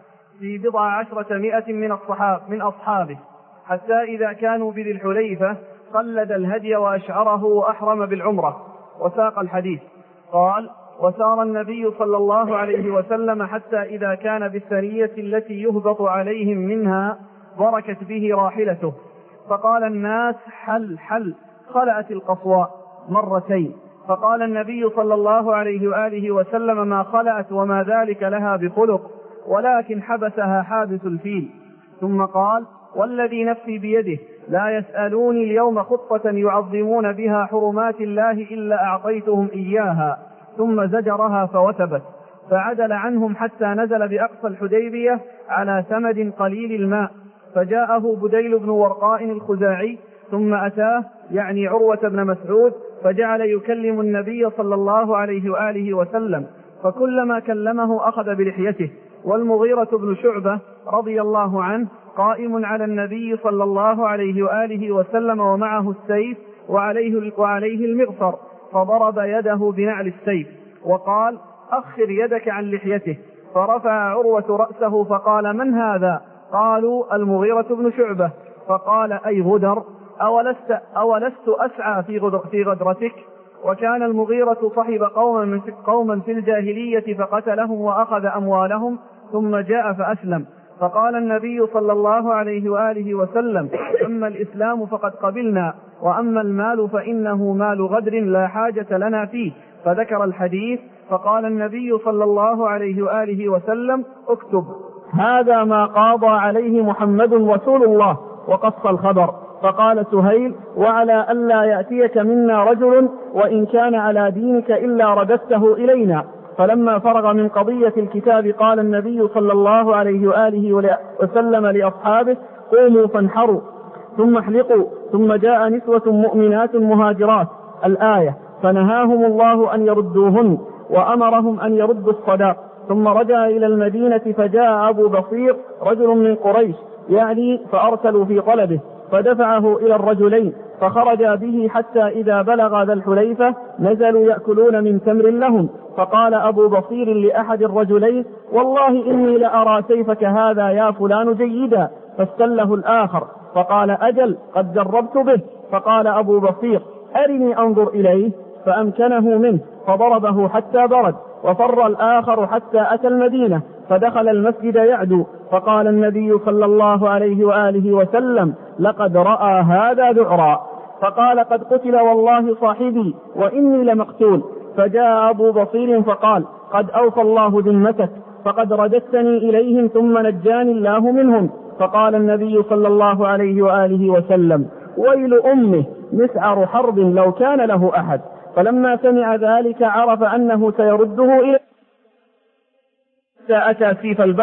في بضع عشرة مئة من الصحاب من أصحابه، حتى إذا كانوا بذي الحليفة قلد الهدي وأشعره وأحرم بالعمرة. وساق الحديث. قال: وسار النبي صلى الله عليه وسلم حتى إذا كان بالثرية التي يهبط عليهم منها بركت به راحلته، فقال الناس: حل حل، خلأت القصواء مرتين، فقال النبي صلى الله عليه وآله وسلم: ما خلأت وما ذلك لها بخلق، ولكن حبسها حابس الفيل. ثم قال: والذي نفسي بيده لا يسألوني اليوم خطة يعظمون بها حرمات الله إلا أعطيتهم إياها. ثم زجرها فوثبت، فعدل عنهم حتى نزل بأقصى الحديبية على سمد قليل الماء، فجاءه بديل بن ورقاء الخزاعي ثم أتاه يعني عروة بن مسعود، فجعل يكلم النبي صلى الله عليه وآله وسلم، فكلما كلمه أخذ بلحيته. والمغيرة بن شعبة رضي الله عنه قائم على النبي صلى الله عليه وآله وسلم ومعه السيف وعليه, وعليه المغفر، فضرب يده بنعل السيف وقال: أخر يدك عن لحيته. فرفع عروة رأسه فقال: من هذا؟ قالوا: المغيرة بن شعبة. فقال: أي غدر، أولست, أولست أسعى في, غدر في غدرتك؟ وكان المغيرة صحب قوما, من قوما في الجاهلية فقتلهم وأخذ أموالهم ثم جاء فأسلم. فقال النبي صلى الله عليه وآله وسلم: أما الإسلام فقد قبلنا، وأما المال فإنه مال غدر لا حاجة لنا فيه. فذكر الحديث، فقال النبي صلى الله عليه وآله وسلم: اكتب: هذا ما قاضى عليه محمد رسول الله. وقص الخبر. فقال سهيل: وعلى ألا يأتيك منا رجل وإن كان على دينك إلا رددته إلينا. فلما فرغ من قضية الكتاب قال النبي صلى الله عليه وآله وسلم لأصحابه: قوموا فانحروا ثم احلقوا. ثم جاء نسوة مؤمنات مهاجرات الآية، فنهاهم الله أن يردوهن وأمرهم أن يردوا الصداق. ثم رجع إلى المدينة فجاء أبو بصير رجل من قريش يعني، فأرسلوا في طلبه، فدفعه إلى الرجلين، فخرجا به حتى إذا بلغ ذا الحليفة نزلوا يأكلون من تمر لهم. فقال أبو بصير لأحد الرجلين: والله إني لأرى سيفك هذا يا فلان جيدا. فاستله الآخر، فقال: أجل، قد جربت به. فقال أبو بصير: أرني أنظر إليه. فأمكنه منه، فضربه حتى برد. وفر الآخر حتى أتى المدينة، فدخل المسجد يعدو. فقال النبي صلى الله عليه وآله وسلم: لقد رأى هذا ذعرا. فقال: قد قتل والله صاحبي وإني لمقتول. فجاء أبو بصير فقال: قد أوفى الله ذمتك، فقد رددتني إليهم ثم نجاني الله منهم. فقال النبي صلى الله عليه وآله وسلم: ويل أمه، مسعر حرب لو كان له أحد. فلما سمع ذلك عرف أنه سيرده إليه، أتى سيف البحر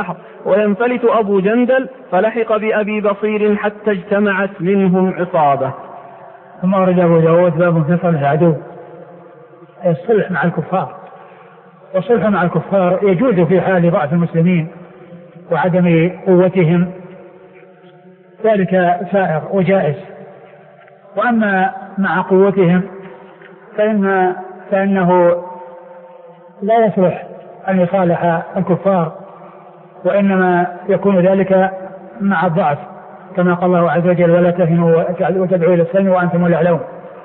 وينفلت أبو جندل فلحق بأبي بصير حتى اجتمعت منهم عصابة. ثم ورد أبو داود باب في صلح العدو، الصلح مع الكفار. والصلح مع الكفار يجوز في حال ضعف المسلمين وعدم قوتهم، ذلك سائر وجائز. وأما مع قوتهم فإن فإنه لا يصلح أن يصالح الكفار، وإنما يكون ذلك مع الضعف، كما قال الله عز وجل ولا تهنوا وتدعوا إلى السلم وأنتم الأعلون.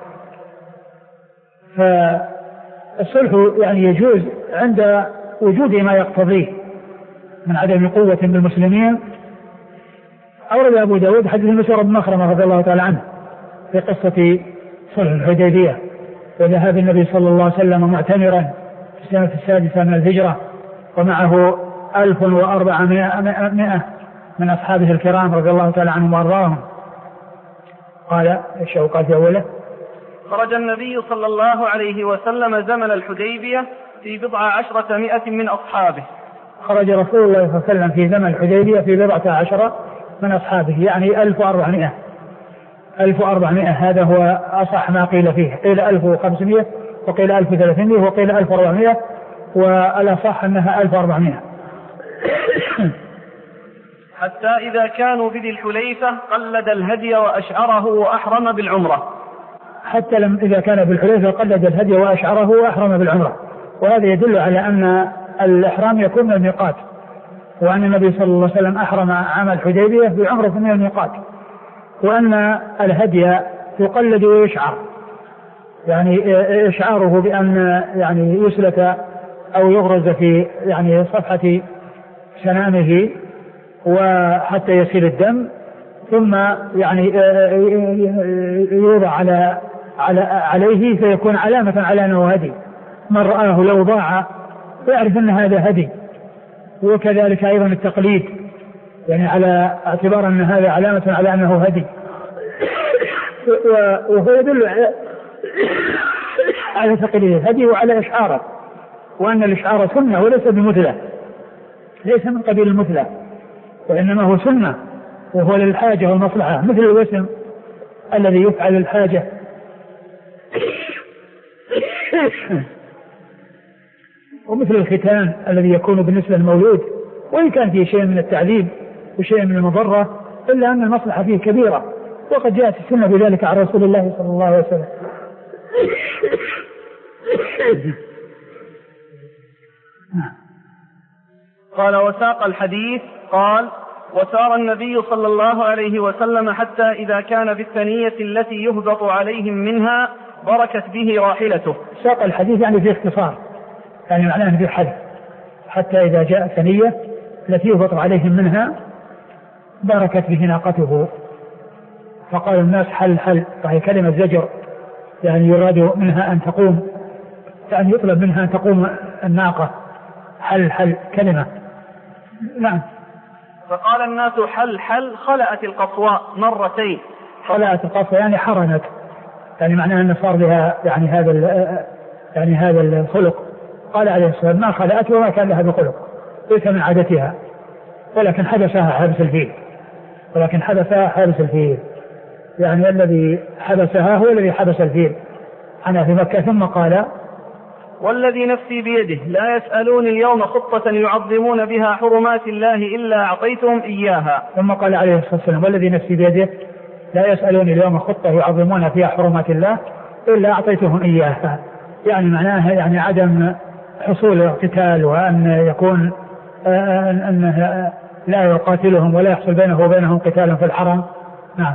فالصلح يعني يجوز عند وجود ما يقتضيه من عدم قوة بالمسلمين. أورد أبو داود حديث مسعر بن مخرمة رضي الله تعالى عنه في قصة صلح الحديبية وذهاب النبي صلى الله عليه وسلم معتمرا في السنة السادسة من الهجرة ومعه ألف وأربعمائة من أصحابه الكرام رضي الله تعالى عنهم وأرضاهم. قال ايش قال في أوله؟ خرج النبي صلى الله عليه وسلم زمن الحديبية في بضع عشرة مئة من أصحابه. خرج رسول الله صلى الله عليه وسلم في زمن الحديبية في بضعة عشرة من أصحابه، يعني ألف وأربعمائة. ألف وأربعمائة هذا هو أصح ما قيل فيه، قيل ألف وخمسمائة وقيل ألف وثلاثمائة وقيل ألف وأربعمائة، والأصح أنها ألف وأربعمائة. حتى إذا كانوا بذي الحليفة قلد الهدي وأشعره وأحرم بالعمرة. حتى لم إذا كان بالحليفة قلد الهدي وأشعره وأحرم بالعمرة. وهذا يدل على أن الإحرام يكون من الميقات، وأن النبي صلى الله عليه وسلم أحرم عام الحديبية بعمرة من الميقات، وأن الهدي يقلد ويشعر، يعني إشعاره بأن يعني يسلك أو يغرز في يعني صفحة سنامه وحتى يسيل الدم، ثم يعني يوضع على على عليه فيكون علامة على أنه هدي. من رآه لو ضاع يعرف أن هذا هدي. وكذلك أيضا التقليد، يعني على اعتبار أن هذا علامة على أنه هدي. وهو يدل على تقليد الهدي وعلى إشعاره، وأن الإشعار سنة وليس بمثلة، ليس من قبيل المثلة، وإنما هو سنة وهو للحاجة والمصلحة، مثل الوسم الذي يفعل الحاجة. ومثل الختان الذي يكون بالنسبة للمولود، وإن كان فيه شيء من التعذيب وشيء من المضرة، إلا أن المصلحة فيه كبيرة، وقد جاءت السنة بذلك عن رسول الله صلى الله عليه وسلم. قال وساق الحديث قال وسار النبي صلى الله عليه وسلم حتى إذا كان بالثنية التي يهبط عليهم منها بركت به راحلته. ساق الحديث يعني في اختصار، يعني معناه في حد، حتى إذا جاء الثنية التي يهبط عليهم منها بركت به ناقته. فقال الناس حل حل، وهي كلمة زجر، يعني يراد منها أن تقوم، يعني يطلب منها أن تقوم الناقة. حل حل كلمة. نعم. فقال الناس حل حل خلأت القصواء مرتين. خلأت القصواء يعني حرنت، يعني معناها أن صار لها يعني هذا يعني هذا الخلق. قال عليه الصلاة والسلام ما خلأت وما كان لها بخلق، ليس من عادتها، ولكن حبسها حبس الفيل، ولكن حبسها حبس الفيل، يعني الذي حبسها هو الذي حبس الفيل أنا في مكة. ثم قال والذي نفسي بيده لا يسألون اليوم خطة يعظمون بها حرمات الله إلا أعطيتهم إياها. ثم قال عليه الصلاة والسلام والذي نفسي بيده لا يسألون اليوم خطة يعظمون فيها حرمات الله إلا أعطيتهم إياها، يعني معناها يعني عدم حصول الاقتتال، وأن يكون أن لا يقاتلهم ولا يحصل بينه وبينهم قتال في الحرم. نعم.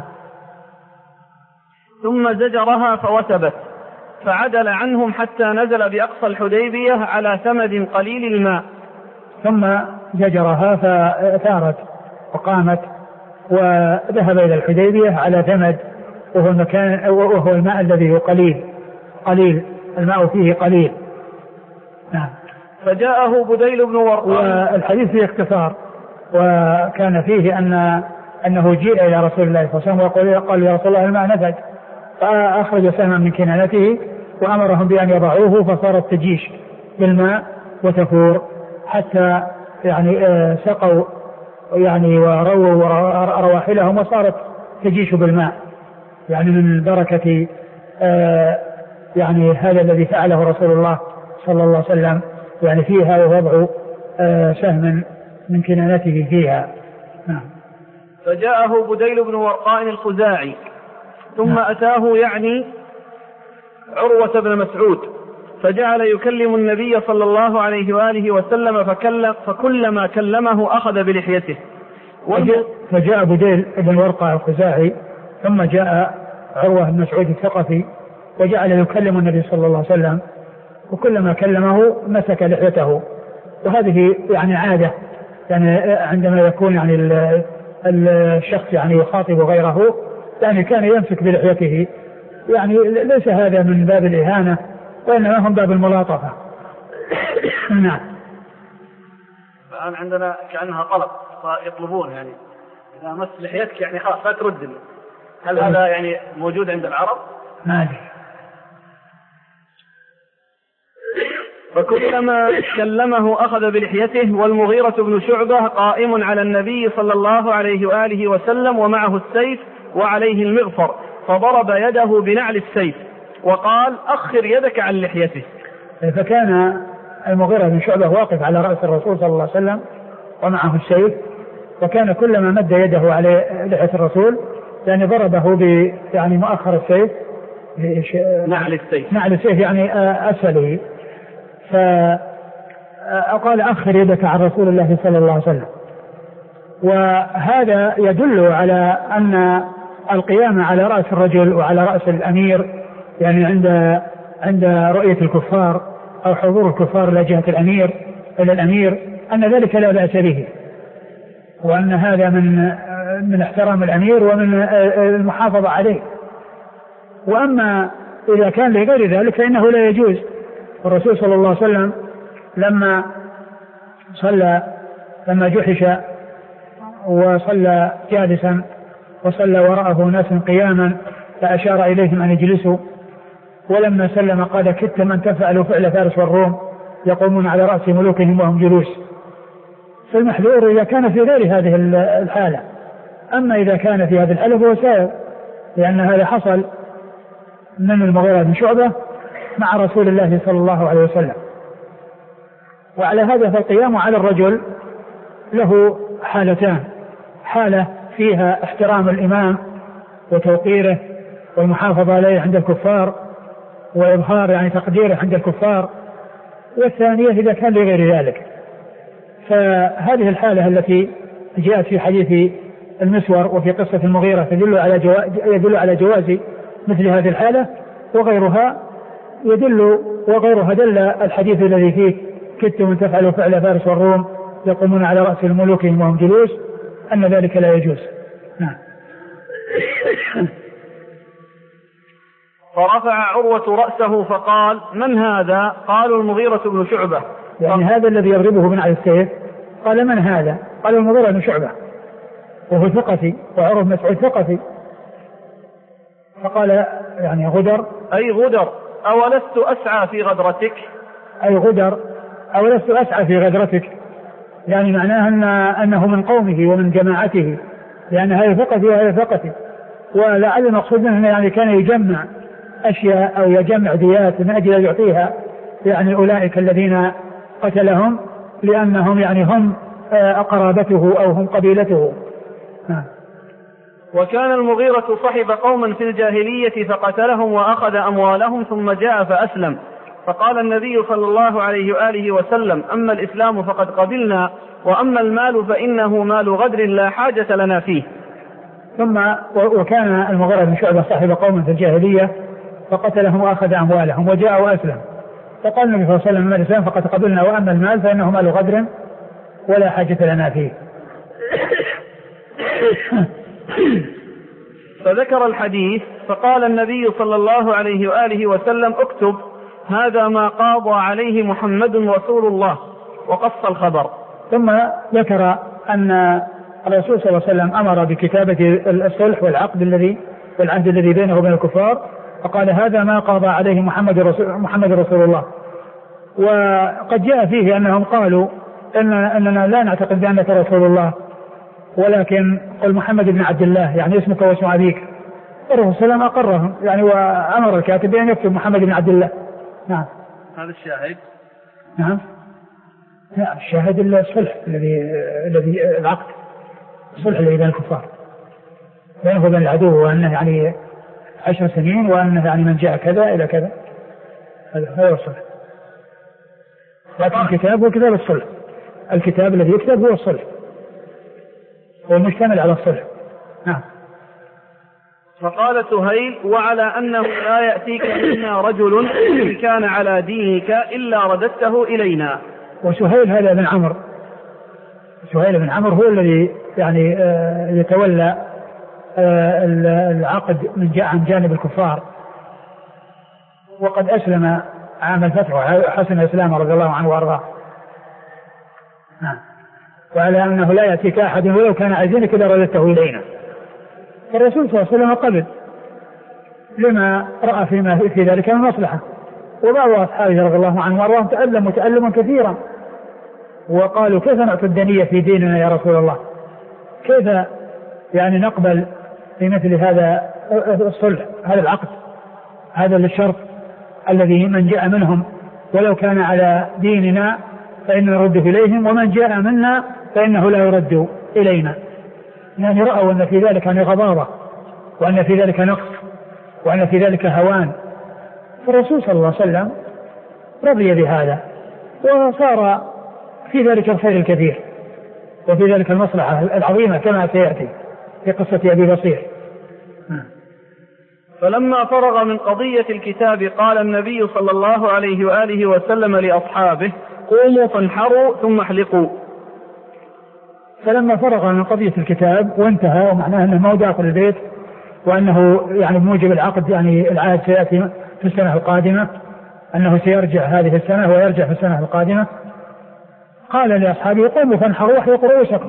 ثم زجرها فوثبت فعدل عنهم حتى نزل بأقصى الحديبية على ثمد قليل الماء. ثم زجرها فثارت وقامت وذهب إلى الحديبية على ثمد، وهو المكان وهو الماء الذي هو قليل قليل الماء فيه قليل. نعم. فجاءه بديل بن ورقان. والحديث فيه اختصار، وكان فيه أن أنه جيء إلى رسول الله صلى الله عليه وسلم وقال يا رسول الله الماء نفد، فأخرج سهما من كنانته وأمرهم بأن يضعوه، فصارت تجيش بالماء وتفور حتى يعني سقوا يعني ورووا رواحلهم وصارت تجيش بالماء، يعني من بركة آه يعني هذا الذي فعله رسول الله صلى الله عليه وسلم يعني فيها، ووضع آه سهم من كنانته فيها. نعم. فجاءه بديل بن ورقاء الخزاعي ثم نعم. أتاه يعني عروة بن مسعود فجعل يكلم النبي صلى الله عليه وآله وسلم فكلم فكلما كلمه أخذ بلحيته. فجاء بديل بن ورقاء الخزاعي ثم جاء عروة بن مسعود الثقفي وجعل يكلم النبي صلى الله عليه وسلم، وكلما كلمه مسك لحيته. وهذه يعني عادة، يعني عندما يكون يعني الشخص يعني يخاطب غيره يعني كان يمسك بلحيته، يعني ليس هذا من باب الإهانة وإنما هم باب الملاطفة. نعم. الآن عندنا كأنها طلب يطلبون يعني إذا مس لحيتك يعني خلاص لا تردني. هل هذا يعني موجود عند العرب؟ نعم. فكلما كلمه أخذ بلحيته. والمغيرة بن شعبة قائم على النبي صلى الله عليه وآله وسلم ومعه السيف وعليه المغفر، فضرب يده بنعل السيف وقال أخر يدك عن لحيته. فكان المغيرة بن شعبة واقف على رأس الرسول صلى الله عليه وسلم ومعه السيف، وكان كلما مد يده على لحية الرسول يعني ضربه ب يعني مؤخر السيف نعل السيف نعل السيف يعني أسفله، فقال أخر يدك عن رسول الله صلى الله عليه وسلم. وهذا يدل على أن القيام على رأس الرجل وعلى رأس الأمير يعني عند عند رؤية الكفار أو حضور الكفار إلى جهة الأمير إلى الأمير أن ذلك لا بأس به، وأن هذا من من احترام الأمير ومن المحافظة عليه. وأما إذا كان لغير ذلك فإنه لا يجوز. الرسول صلى الله عليه وسلم لما صلى لما جحش وصلى جالسا وصلى وراءه ناس قياما فأشار إليهم أن يجلسوا، ولما سلم قال كدت من تفعلوا فعل فارس والروم يقومون على رأس ملوكهم وهم جلوس. فالمحذور إذا كان في غير هذه الحالة، أما إذا كان في هذه الحالة فهو سائر، لأن هذا حصل من المغيرة بن شعبة مع رسول الله صلى الله عليه وسلم. وعلى هذا فالقيام على الرجل له حالتان: حالة فيها احترام الإمام وتوقيره والمحافظة عليه عند الكفار وإظهار يعني تقديره عند الكفار، والثانية إذا كان لغير ذلك. فهذه الحالة التي جاءت في حديث المسور وفي قصة المغيرة تدل على جواز يدل على جواز مثل هذه الحالة، وغيرها يدل وغيرها دل الحديث الذي فيه كدت من تفعل فعل فارس والروم يقومون على رأس الملوك وهم جلوس أن ذلك لا يجوز. نعم. فرفع عروة رأسه فقال من هذا؟ قالوا المغيرة بن شعبة. يعني هذا الذي يضربه من على السيف قال من هذا؟ قال المغيرة بن شعبة وهو ثقفي وعروة بن مسعود ثقفي. فقال يعني غدر أي غدر أولست أسعى في غدرتك؟ أي غدر أولست أسعى في غدرتك، يعني معناه أن أنه من قومه ومن جماعته، لأن هذا ثقتي وهذا ثقتي. ولعل المقصود منه يعني كان يجمع أشياء أو يجمع ديات من أجل أن يعطيها يعني أولئك الذين قتلهم، لأنهم يعني هم قرابته أو هم قبيلته. ها. وكان المغيرة صحب قوما في الجاهلية فقتلهم وأخذ أموالهم ثم جاء فأسلم، فقال النبي صلى الله عليه وآله وسلم أما الإسلام فقد قبلنا وأما المال فإنه مال غدر لا حاجة لنا فيه. ثم وكان المغيرة بن شعبة صاحب قوم في الجاهلية فقتلهم وأخذ أموالهم وجاء وأسلم، فقال النبي صلى الله عليه وسلم أما الإسلام فقد قبلنا وأما المال فإنه مال غدر ولا حاجة لنا فيه. فذكر الحديث فقال النبي صلى الله عليه وآله وسلم اكتب هذا ما قاضى عليه محمد رسول الله، وقص الخبر. ثم ذكر أن الرسول صلى الله عليه وسلم أمر بكتابة الصلح والعقد الذي والعهد الذي بينه وبين الكفار، فقال هذا ما قاضى عليه محمد رسول, محمد رسول الله. وقد جاء فيه أنهم قالوا إن أننا لا نعتقد بأنك رسول الله ولكن قل محمد بن عبد الله يعني اسمك واسم أبيك. الرسول صلى الله عليه وسلم أقرهم يعني وأمر الكاتب بأن يكتب محمد بن عبد الله. نعم. هذا الشاهد. نعم. لا الشاهد الصلح الذي الذي العقد الصلح الذي بين الكفار بينه وبين العدو وأنه يعني عشر سنين وأنه يعني من جاء كذا إلى كذا هذا هو الصلح. لكن الكتاب هو كتاب الصلح. الكتاب الذي يكتب هو الصلح هو مشتمل على الصلح. نعم. فقال سهيل وعلى أنه لا يأتيك منا رجل إن كان على دينك إلا رددته إلينا. وسهيل هذا بن عمرو سهيل بن عمرو هو الذي يعني آه يتولى آه العقد من جاء عن جانب الكفار وقد أسلم عام الفتح وحسن إسلامه رضي الله عنه وأرضاه. نعم. وعلى أنه لا يأتيك أحد ولو كان على دينك إلا رددته إلينا. الرسول صلى الله عليه وسلم قبل لما رأى فيما في ذلك من مصلحة. وبعض أصحابه رضي الله عنهم وأرضاهم تألموا تألما كثيرا وقالوا كيف نعطي الدنية في ديننا يا رسول الله؟ كيف يعني نقبل في مثل هذا الصلح هذا العقد هذا الشرط الذي من جاء منهم ولو كان على ديننا فإننا نرد إليهم ومن جاء منا فإنه لا يرد إلينا. يعني رأوا أن في ذلك غضاضة وأن في ذلك نقص وأن في ذلك هوان. فالرسول صلى الله عليه وسلم رضي بهذا وصار في ذلك الخير الكثير وفي ذلك المصلحة العظيمة كما سيأتي في قصة أبي بصير. فلما فرغ من قضية الكتاب قال النبي صلى الله عليه وآله وسلم لأصحابه قوموا فانحروا ثم احلقوا. فلما فرغ من قضية الكتاب وانتهى ومعناه أنه ما داخل البيت وأنه يعني بموجب العقد يعني العهد سيأتي في السنة القادمة أنه سيرجع هذه السنة ويرجع في السنة القادمة قال لأصحابه قوموا فانحروا واحلقوا رؤوسكم.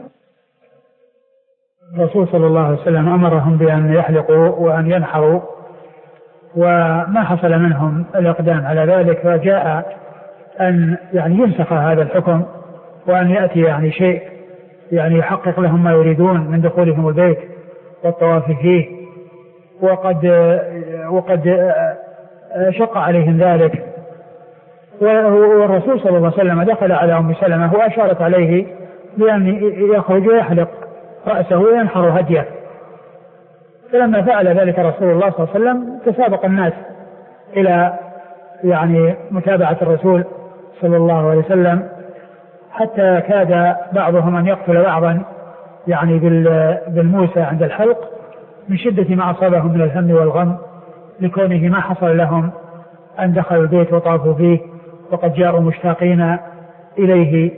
الرسول صلى الله عليه وسلم أمرهم بأن يحلقوا وأن ينحروا وما حصل منهم الإقدام على ذلك فجاء أن يعني ينسخ هذا الحكم وأن يأتي يعني شيء يعني يحقق لهم ما يريدون من دخولهم البيت والطواف فيه وقد وقد شق عليهم ذلك. والرسول صلى الله عليه وسلم دخل على أم سلمة وأشارت عليه بأن يخرج ويحلق رأسه وينحر هديه. فلما فعل ذلك رسول الله صلى الله عليه وسلم تسابق الناس إلى يعني متابعة الرسول صلى الله عليه وسلم حتى كاد بعضهم أن يقتل بعضا يعني بالموسى عند الحلق من شدة ما أصابهم من الهم والغم لكونه ما حصل لهم أن دخلوا البيت وطافوا فيه وقد جاءوا مشتاقين إليه.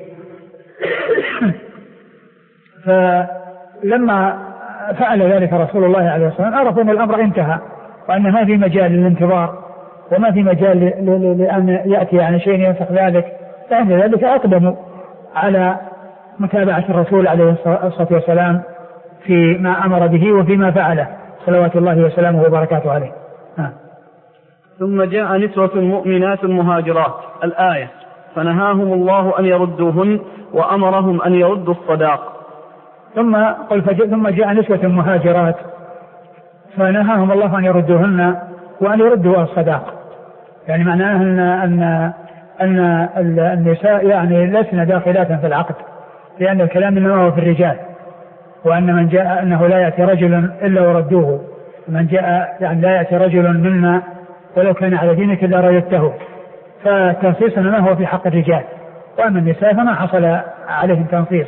فلما فعل ذلك رسول الله عليه وسلم عرفوا أن الأمر انتهى وأن ما في مجال للانتظار وما في مجال لأن يأتي يعني شيء ينسخ ذلك. فعند ذلك أقدموا على متابعة الرسول عليه الصلاة والسلام فيما أمر به وفيما فعله صلوات الله وسلامه وبركاته عليه. ها. ثم جاء نسوة مؤمنات مهاجرات الآية فنهاهم الله أن يردوهن وأمرهم أن يردوا الصداق. ثم قل ثم جاء نسوة مهاجرات فنهاهم الله أن يردوهن وأن يردوا الصداق. يعني معناه أن أن أن النساء يعني لسن داخلات في العقد لأن الكلام إنما هو في الرجال وأن من جاء أنه لا يأتي رجل إلا وردوه من جاء يعني لا يأتي رجل منا ولو كان على دينك إلا رددته. فتنصيص ما هو في حق الرجال وأما النساء فما حصل عليهم تنصيص.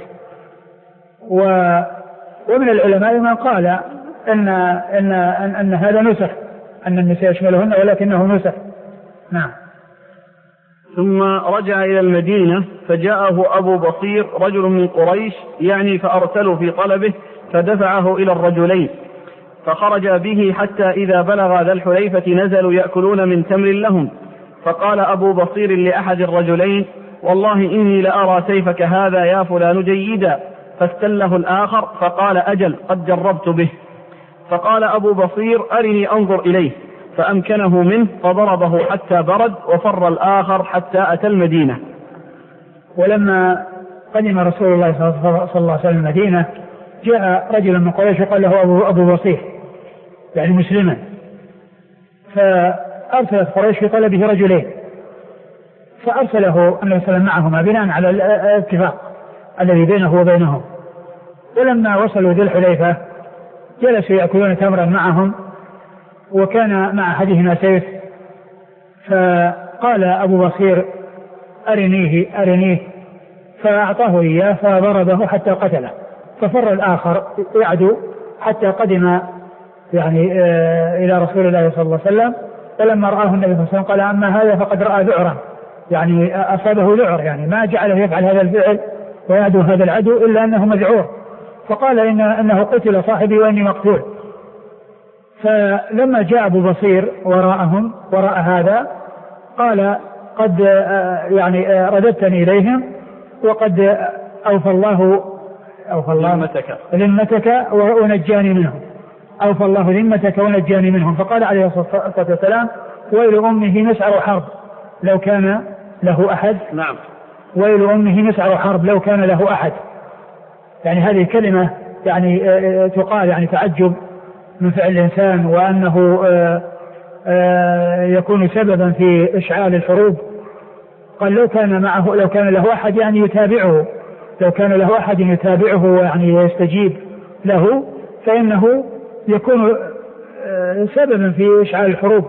ومن العلماء من قال إن, إن, أن, أن هذا نسخ أن النساء يشملهن ولكنه نسخ. نعم. ثم رجع إلى المدينة فجاءه أبو بصير رجل من قريش يعني فأرسلوا في طلبه فدفعه إلى الرجلين فخرج به حتى إذا بلغ ذا الحليفة نزلوا يأكلون من تمر لهم. فقال أبو بصير لأحد الرجلين والله إني لأرى سيفك هذا يا فلان جيدا. فاستله الآخر فقال أجل قد جربت به. فقال أبو بصير أرني أنظر إليه فأمكنه منه فضربه حتى برد وفر الآخر حتى أتى المدينة. ولما قدم رسول الله صلى الله عليه وسلم المدينة جاء رجل من قريش وقال له أبو, أبو بصير يعني مسلما، فأرسلت قريش في طلبه رجلين، فأرسله النبي صلى الله عليه وسلم معهما بناء على الاتفاق الذي بينه وبينهم. ولما وصلوا ذي الحليفة جلسوا يأكلون تمرا معهم، وكان مع أحدهما سيف، فقال أبو بصير أرنيه أرنيه، فأعطاه إياه فضربه حتى قتله، ففر الآخر يعدو حتى قدم يعني إلى رسول الله صلى الله عليه وسلم. فلما رآه النبي صلى الله عليه وسلم قال أما هذا فقد رأى ذعرا، يعني أصابه ذعر، يعني ما جعله يفعل هذا الفعل ويعدو هذا العدو إلا أنه مذعور، فقال إن أنه قتل صاحبي وإني مقتول. فلما جاء أبو بصير وراءهم وراء هذا قال قد يعني رددتني إليهم وقد أوفى الله أوفى الله ذمتك ونجاني منهم، أوفى الله ذمتك ونجاني منهم. فقال عليه الصلاة والسلام ويل أمه مسعر حرب لو كان له أحد. نعم. ويل أمه مسعر حرب لو كان له أحد، يعني هذه كلمة يعني تقال يعني تعجب من فعل الإنسان، وأنه يكون سببا في إشعال الحروب. قال لو كان معه لو كان له أحد يعني يتابعه، لو كان له أحد يتابعه ويعني يستجيب له فإنه يكون سببا في إشعال الحروب.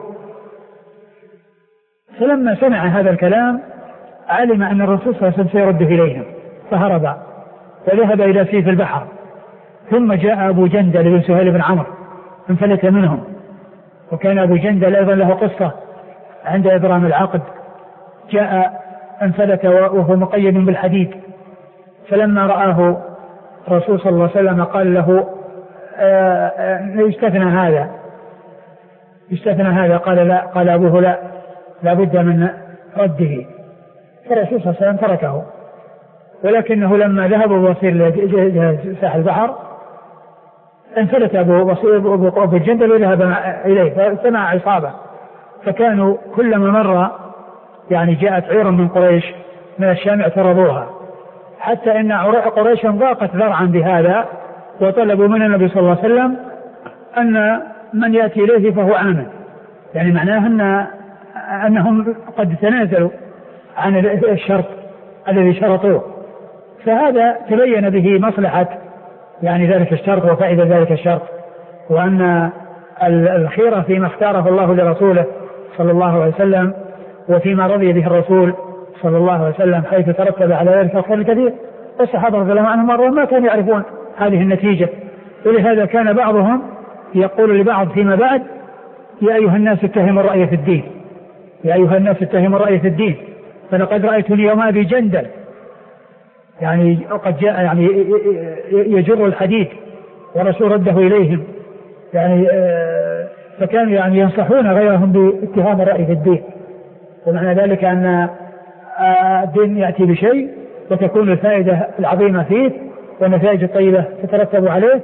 فلما سمع هذا الكلام علم أن الرسول صلى الله عليه وسلم سيرده إليهم، فهرب وذهب إلى سيف البحر. ثم جاء أبو جندل بن سهيل بن عمرو انفلت منهم، وكان أبو جندل أيضا له قصة عند إبرام العقد، جاء انفلت وهو مقيد بالحديد، فلما رآه الرسول صلى الله عليه وسلم قال له يستثنى هذا يستثنى هذا قال لا، قال أبوه لا لا بد من رده. فالرسول صلى الله عليه وسلم تركه، ولكنه لما ذهب أبو بصير لساحل البحر انفلت أبو بصير أبو الجندل وذهب إليه فاجتمع عصابة، فكانوا كلما مر يعني جاءت عير من قريش من الشام اعترضوها، حتى إن قريشا ضاقت ذرعا بهذا وطلبوا من النبي صلى الله عليه وسلم أن من يأتي إليه فهو آمن، يعني معناه أن أنهم قد تنازلوا عن الشرط الذي شرطوه. فهذا تبين به مصلحة يعني ذلك الشرط وفائدة ذلك الشرط، وأن الخيرة فيما اختاره الله لرسوله صلى الله عليه وسلم وفيما رضي به الرسول صلى الله عليه وسلم، حيث ترتب على ذلك الخير الكثير. والصحابة رضي الله عنهم مرة ما كانوا يعرفون هذه النتيجة، ولهذا كان بعضهم يقول لبعض فيما بعد يا أيها الناس اتهموا الرأي في الدين، يا أيها الناس اتهموا الرأي في الدين، فلقد رأيتني يوم أبي جندل، يعني قد جاء يعني يجر الحديد ورسول رده إليهم، يعني فكانوا يعني ينصحون غيرهم باتهام الرأي في الدين. ومعنى ذلك أن الدين يأتي بشيء وتكون الفائدة العظيمة فيه والنتائج الطيبة تترتب عليه،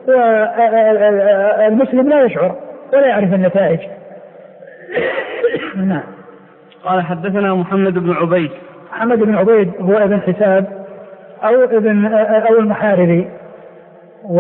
والمسلم لا يشعر ولا يعرف النتائج. نعم. قال حدثنا محمد بن عبيد. محمد بن عبيد هو ابن حساب أو ابن أو المحاربي، و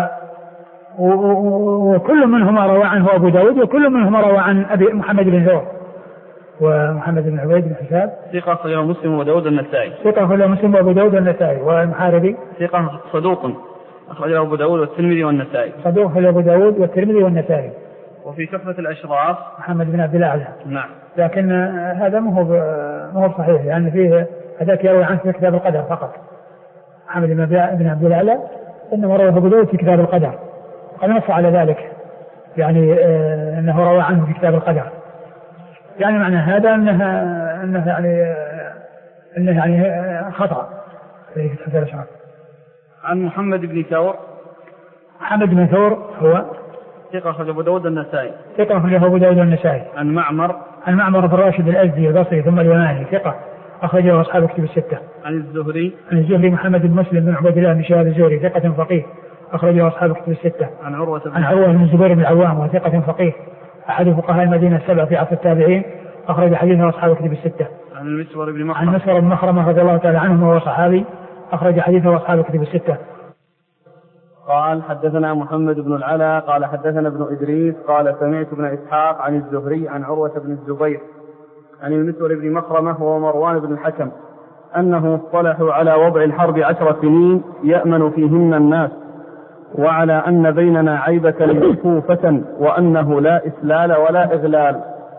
وكل منهما روى عنه أبو داود، وكل منهما روى عن أبي محمد بن ثور. ومحمد بن عبيد بن حساب ثقة أخرجه مسلم وداود النسائي. ثقة أخرجه مسلم وأبو داود النسائي. والمحاربي ثقة صدوق أخرجه أبو داود والترمذي والنسائي. صدوق أخرجه أبو داود والترمذي والنسائي. وفي كفة الأشراف محمد بن عبد الأعلى. نعم. لكن هذا مو هو مو صحيح، يعني فيه هذاك يروي عنه في كتاب القدر فقط. محمد بن عبد الأعلى إنما رواه أبو داود في كتاب القدر، قد نص على ذلك، يعني آه أنه روى عنه في كتاب القدر. يعني معنى هذا أنه أنه يعني أنه يعني خطأ في كتاب الأشراف. عن محمد بن ثور. محمد بن ثور هو ثقة أخرجه أبو داود النسائي. ثقة أخرجه أبو داود النسائي. عن معمر. عن معمر بن راشد الأزدي البصري ثم اليماني ثقة أخرجه أصحاب كتب الستة. عن الزهري. عن الزهري محمد بن مسلم بن عبيد الله بن شهاب الزهري ثقة فقيه أخرجه أصحاب كتب الستة. عن عروة بن عن عروة بن الزبير بن العوام وثقة فقيه أحد فقهاء المدينة السبع في عصر التابعين أخرج حديثه أصحاب كتب الستة. عن المسور بن مخرمة. عن مسور بن مخرمة رضي الله تعالى عنه وهو صحابي أخرج حديثه أصحاب كتب الستة. قال حدثنا محمد بن العلا قال حدثنا ابن إدريس قال سمعت ابن إسحاق عن الزهري عن عروة بن الزبير عن المسور بن مخرمة ومروان بن الحكم أنه اصطلحوا على وضع الحرب عشر سنين يأمن فيهن الناس، وعلى أن بيننا عيبة مكفوفة وأنه لا إسلال ولا إغلال.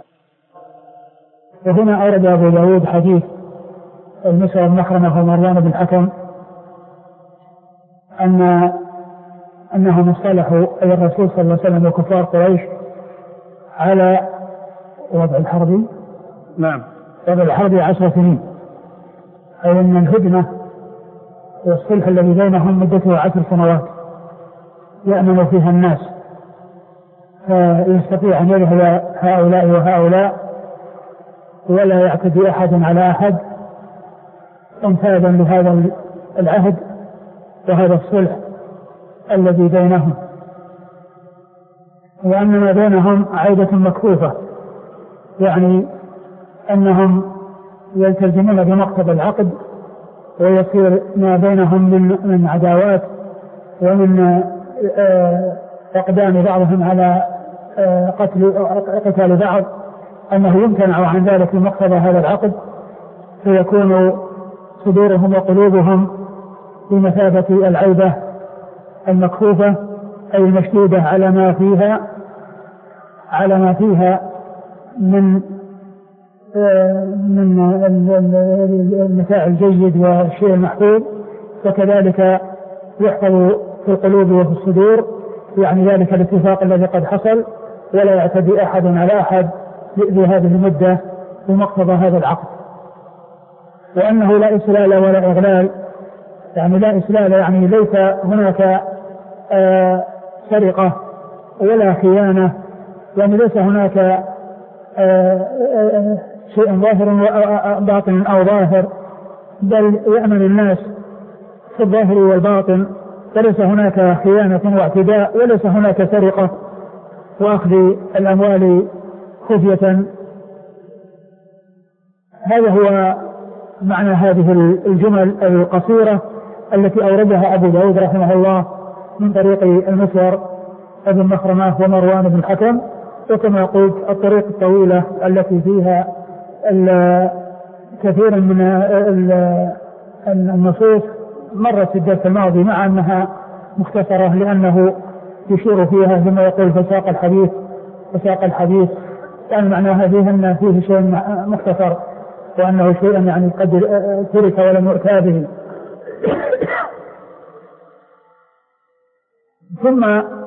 وهنا أورد أبو داود حديث المسور بن مخرمة ومروان بن الحكم أن أنهم اصطلحوا أي الرسول صلى الله عليه وسلم وكفار قريش على وضع الحرب نعم وضع الحرب عشر سنين، أي أن الهدنة والصلح الذي بينهم مدته عشر سنوات يأمن فيها الناس، فيستطيع أن يذهب هؤلاء وهؤلاء ولا يعتدي أحد على أحد امتادا لهذا العهد وهذا الصلح الذي بينهم، وأن ما بينهم عيبة مكفوفة، يعني أنهم يلتزمون بمقتضى العقد ويصير ما بينهم من, من عداوات ومن أقدام بعضهم على قتل قتال بعض أنه يمتنع عن ذلك بمقتضى هذا العقد، فيكون صدورهم وقلوبهم بمثابة العيبة المكفوفة أي المشدودة على ما فيها على ما فيها من من المتاع الجيد والشيء المحفوظ، وكذلك يحفظ في القلوب وفي الصدور، يعني ذلك الاتفاق الذي قد حصل، ولا يعتدي أحد على أحد في هذه المدة بمقتضى هذا العقد. وأنه لا إسلال ولا إغلال، يعني لا إسلال يعني ليس هناك آه سرقة ولا خيانة، يعني ليس هناك آه آه شيء ظاهر وباطن أو ظاهر، بل يأمن الناس في الظاهر والباطن، وليس هناك خيانة واعتداء، وليس هناك سرقة وأخذ الأموال خفية. هذا هو معنى هذه الجمل القصيرة التي أوردها أبو داود رحمه الله من طريق المسور ابن مخرمة ومروان بن الحكم، وكما قلت الطريق الطويلة التي فيها كثير من النصوص مرت في الدرس الماضي، مع أنها مختصرة لأنه يشير فيها ثم يقول فساق الحديث فساق الحديث يعني معناها فيه أن فيه شيء مختصر وأنه شيء يعني قد ترك ولم يؤتى به. ثم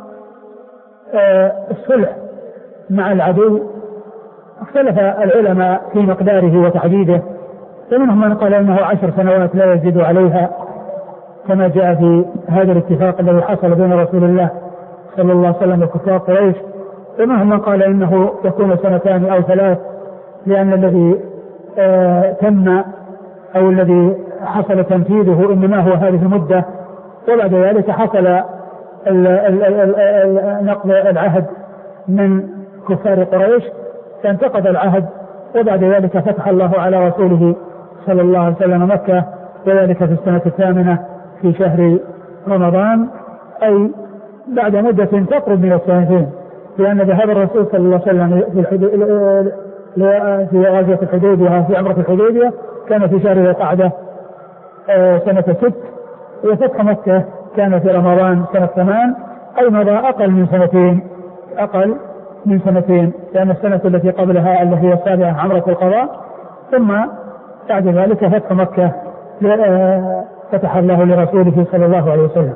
الصلح مع العدو اختلف العلماء في مقداره وتحديده، فمنهم من قال انه عشر سنوات لا يزيد عليها كما جاء في هذا الاتفاق الذي حصل بين رسول الله صلى الله عليه وسلم وكفار قريش، ومنهم من قال انه يكون سنتان او ثلاث، لان الذي آه تم او الذي حصل تنفيذه انما هو هذه المدة، وبعد ذلك حصل نقض العهد من كفار قريش فانتقض العهد، وبعد ذلك فتح الله على رسوله صلى الله عليه وسلم مكة، وذلك في السنة الثامنة في شهر رمضان، أي بعد مدة تقرب من السنتين، لأن ذهاب الرسول صلى الله عليه وسلم في غزوة الحديبية في عمرة الحديبية كان في شهر ذي القعدة سنة ست، وفتح مكة كان في رمضان سنة ثمان، أي مضى أقل من سنتين أقل من سنتين لأن السنة التي قبلها التي هي السابعة عمرة القضاء، ثم بعد ذلك فتح مكة فتح الله لرسوله صلى الله عليه وسلم.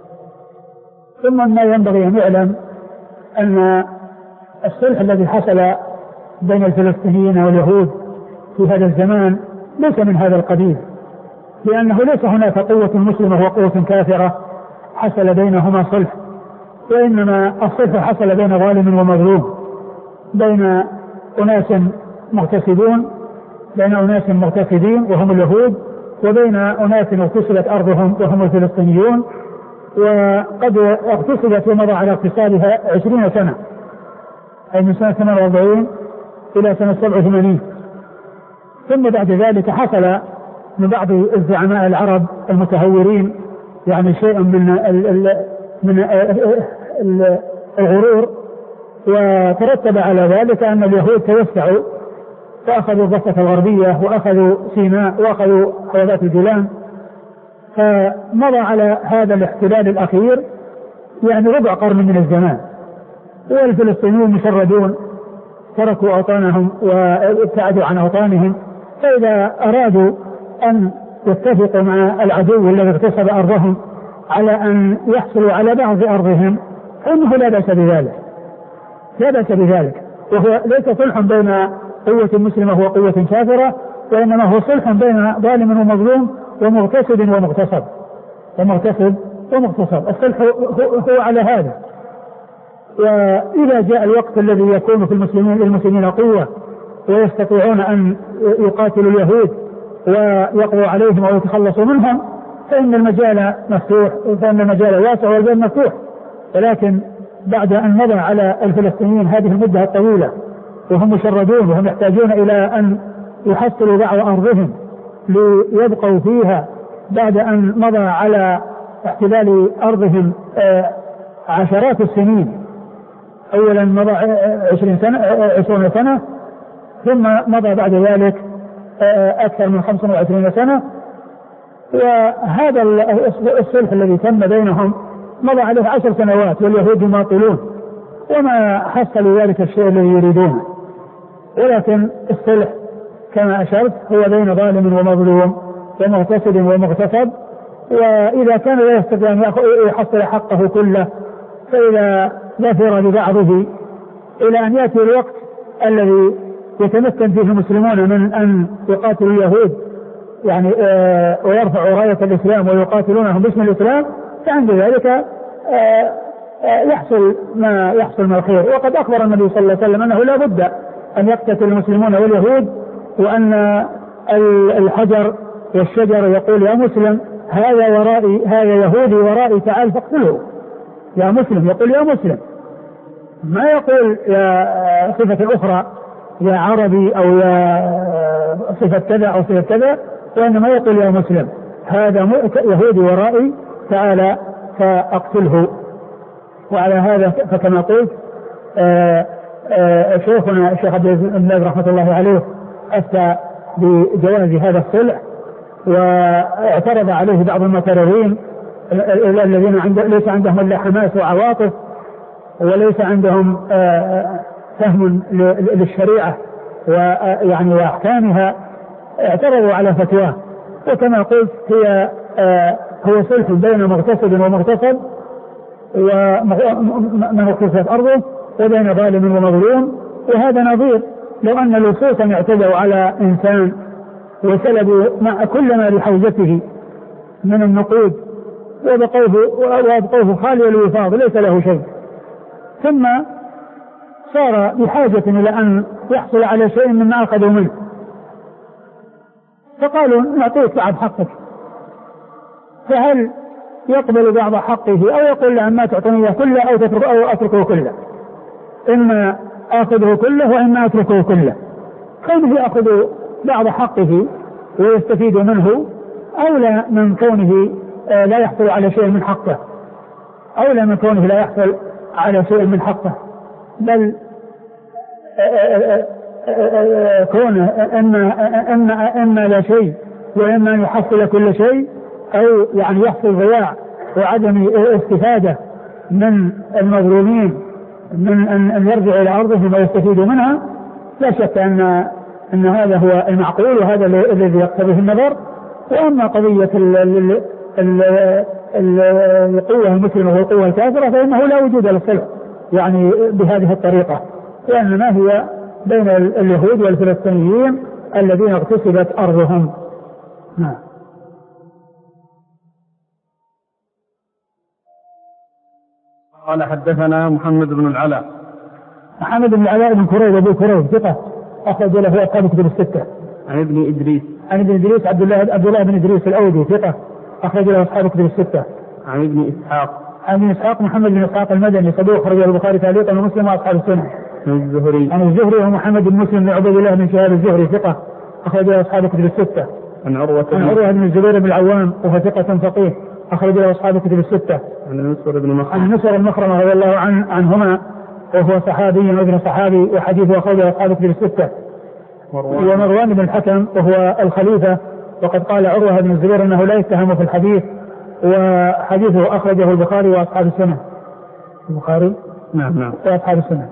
ثم ما ينبغي أن يعلم أن الصلح الذي حصل بين الفلسطينيين واليهود في هذا الزمان ليس من هذا القبيل، لأنه ليس هناك قوة مسلمة وقوة كافرة حصل بينهما صلح، وإنما الصلح حصل بين ظالم ومظلوم، بين أناس مغتصبون بين أناس مغتصبين وهم اليهود، وبين أناس اغتصبت أرضهم وهم الفلسطينيون، وقد اغتصبت ومضى على اغتصابها عشرين سنة، أي من سنة ثمان وأربعين إلى سنة سبع وثمانين. ثم بعد ذلك حصل من بعض الزعماء العرب المتهورين يعني شيء من من الغرور. وترتب على ذلك أن اليهود توسعوا فأخذوا الضفة الغربية وأخذوا سيناء وأخذوا حوضات الجولان، فمضى على هذا الاحتلال الأخير يعني ربع قرن من الزمان، والفلسطينيون مشردون تركوا أوطانهم وابتعدوا عن أوطانهم، فإذا أرادوا أن يتفقوا مع العدو الذي اغتصب أرضهم على أن يحصلوا على بعض أرضهم فإنه لا بأس بذلك، لا بأس بذلك. وهو ليس صلح بين قوة مسلمة وقوة كافرة، وإنما هو صلح بين ظالم ومظلوم ومغتصب ومغتصب ومغتصب ومغتصب. الصلح هو على هذا. وإذا جاء الوقت الذي يكون في المسلمين للمسلمين قوة ويستطيعون أن يقاتلوا اليهود ويقضوا عليهم أو يتخلصوا منهم فإن المجال مفتوح، فإن المجال واسع والباب مفتوح. ولكن بعد أن مضى على الفلسطينيين هذه المدة الطويلة وهم مشردون وهم يحتاجون إلى أن يحصلوا بعض أرضهم ليبقوا فيها بعد أن مضى على احتلال أرضهم عشرات السنين، أولا مضى عشرين سنة عشرين سنة ثم مضى بعد ذلك أكثر من خمسة وعشرين سنة. وهذا الصلح الذي تم بينهم مضى عليه عشر سنوات واليهود يماطلون وما حصلوا ذلك الشيء الذي يريدونه. ولكن الصلح كما أشرت هو بين ظالم ومظلوم ومغتصب ومغتصب، وإذا كان لا يستطيع أن يحصل حقه كله فإذا ظفر ببعضه إلى أن يأتي الوقت الذي يتمكن فيه المسلمون من أن يقاتلوا اليهود يعني آه ويرفعوا راية الإسلام ويقاتلونهم باسم الإسلام، فعند ذلك آه آه يحصل ما يحصل من الخير. وقد أخبر النبي صلى الله عليه وسلم أنه لا بد أن يقتتل المسلمون واليهود، وأن الحجر والشجر يقول يا مسلم هذا ورائي، هذا يهودي ورائي تعال فاقتله. يا مسلم يقول يا مسلم، ما يقول يا صفة أخرى يا عربي أو يا صفة كذا أو صفة كذا، وإنما يقول يا مسلم هذا يهودي ورائي تعال فاقتله. وعلى هذا فكما قلت آآ آآ شيخنا الشيخ عبد العزيز بن باز رحمة الله عليه أفتى بجواز هذا الصلح، واعترض عليه بعض المعترضين الذين عند ليس عندهم الا حماس وعواطف وليس عندهم فهم للشريعة ويعني واحكامها، اعترضوا على فتواه. وكما قلت هي هو صلح بين مغتصب ومغتصب ومن اغتصبت أرضه وبين ظالم ومظلوم. وهذا نظير لو أن لصوصا اعتدوا على إنسان وسلبوا مع كل ما لحوزته من النقود وابقوه خالي الوفاض ليس له شيء، ثم صار بحاجة إلى أن يحصل على شيء مما أخذوا منه، فقالوا نعطيك بعض حقك، فهل يقبل بعض حقه أو يقول له ما تعطيني كله أو تترك أو أتركه كله؟ إما أخذه كله وإما أتركه كله. كونه يأخذ بعض حقه ويستفيد منه أولى من كونه لا يحصل على شيء من حقه، أولى من كونه لا يحصل على شيء من حقه، بل كونه إما, إما, إما لا شيء وإما أن يحصل كل شيء، أو يعني يحصل ضياع وعدم استفادة من المظلومين من أن يرجع إلى أرضهم ويستفيدوا منها. لا شك أن أن هذا هو المعقول وهذا الذي يقتضيه النظر. وأما قضية القوة المسلمة والقوة الكافرة فإنه لا وجود للصلح يعني بهذه الطريقة، وإنما هي بين اليهود والفلسطينيين الذين اغتصبت أرضهم. نعم. قال حدثنا محمد بن العلاء. محمد بن العلاء بن كريب أبو كريب ثقة أخرج له أصحاب كتب الستة. عن ابن إدريس. عن ابن إدريس عبد الله عبد الله بن إدريس الأودي ثقة أخرج له أصحاب كتب الستة. عن ابن إسحاق. عن ابن إسحاق محمد بن إسحاق المدني صدوق أخرج البخاري تعليقا ومسلم وأصحاب السنة. عن الزهري. عن الزهري ومحمد بن مسلم بن عبد الله بن شهاب الزهري ثقة أخرج له أصحاب كتب الستة. عن عروة عن عروة بن الزبير بن العوام وهو ثقة فقيه أخرج له أصحاب الكتب الستة. عن المسور بن مخرمة عن المسور بن مخرمة رضي الله عن عنهما وهو صحابي وابن صحابي وحديثه أخرج له أصحاب الكتب الستة. ومروان بن الحكم وهو الخليفة وقد قال عروة بن الزبير أنه لا يتهم في الحديث وحديثه أخرجه البخاري وأصحاب السنة. البخاري نعم نعم وأصحاب السنة.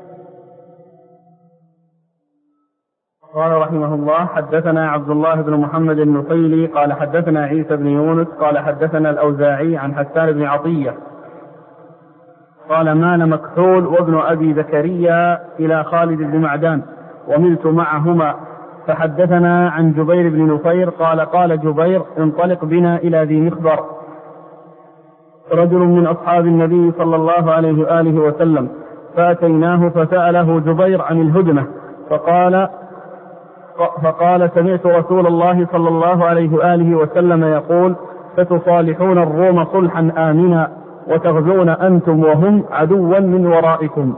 قال رحمه الله حدثنا عبد الله بن محمد النفيلي قال حدثنا عيسى بن يونس قال حدثنا الأوزاعي عن حسان بن عطية قال مال مكحول وابن أبي زكريا إلى خالد بن معدان وملت معهما فحدثنا عن جبير بن نفير قال قال جبير انطلق بنا إلى ذي مخبر رجل من أصحاب النبي صلى الله عليه وآله وسلم فأتيناه فسأله جبير عن الهدنة فقال فقال سمعت رسول الله صلى الله عليه وآله وسلم يقول فتصالحون الروم صلحا آمنا وتغزون أنتم وهم عدوا من ورائكم.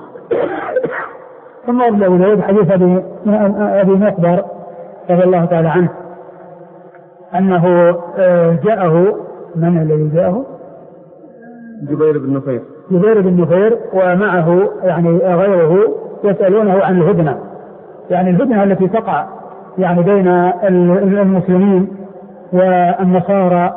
ثم أبدأ وليد حديث أبي مخبر رضي الله تعالى عنه أنه جاءه من الذي جاءه جبير بن نفير جبير بن نفير ومعه يعني غيره يسألونه عن الهدنة يعني الهدنة التي تقع يعني بين المسلمين والنصارى.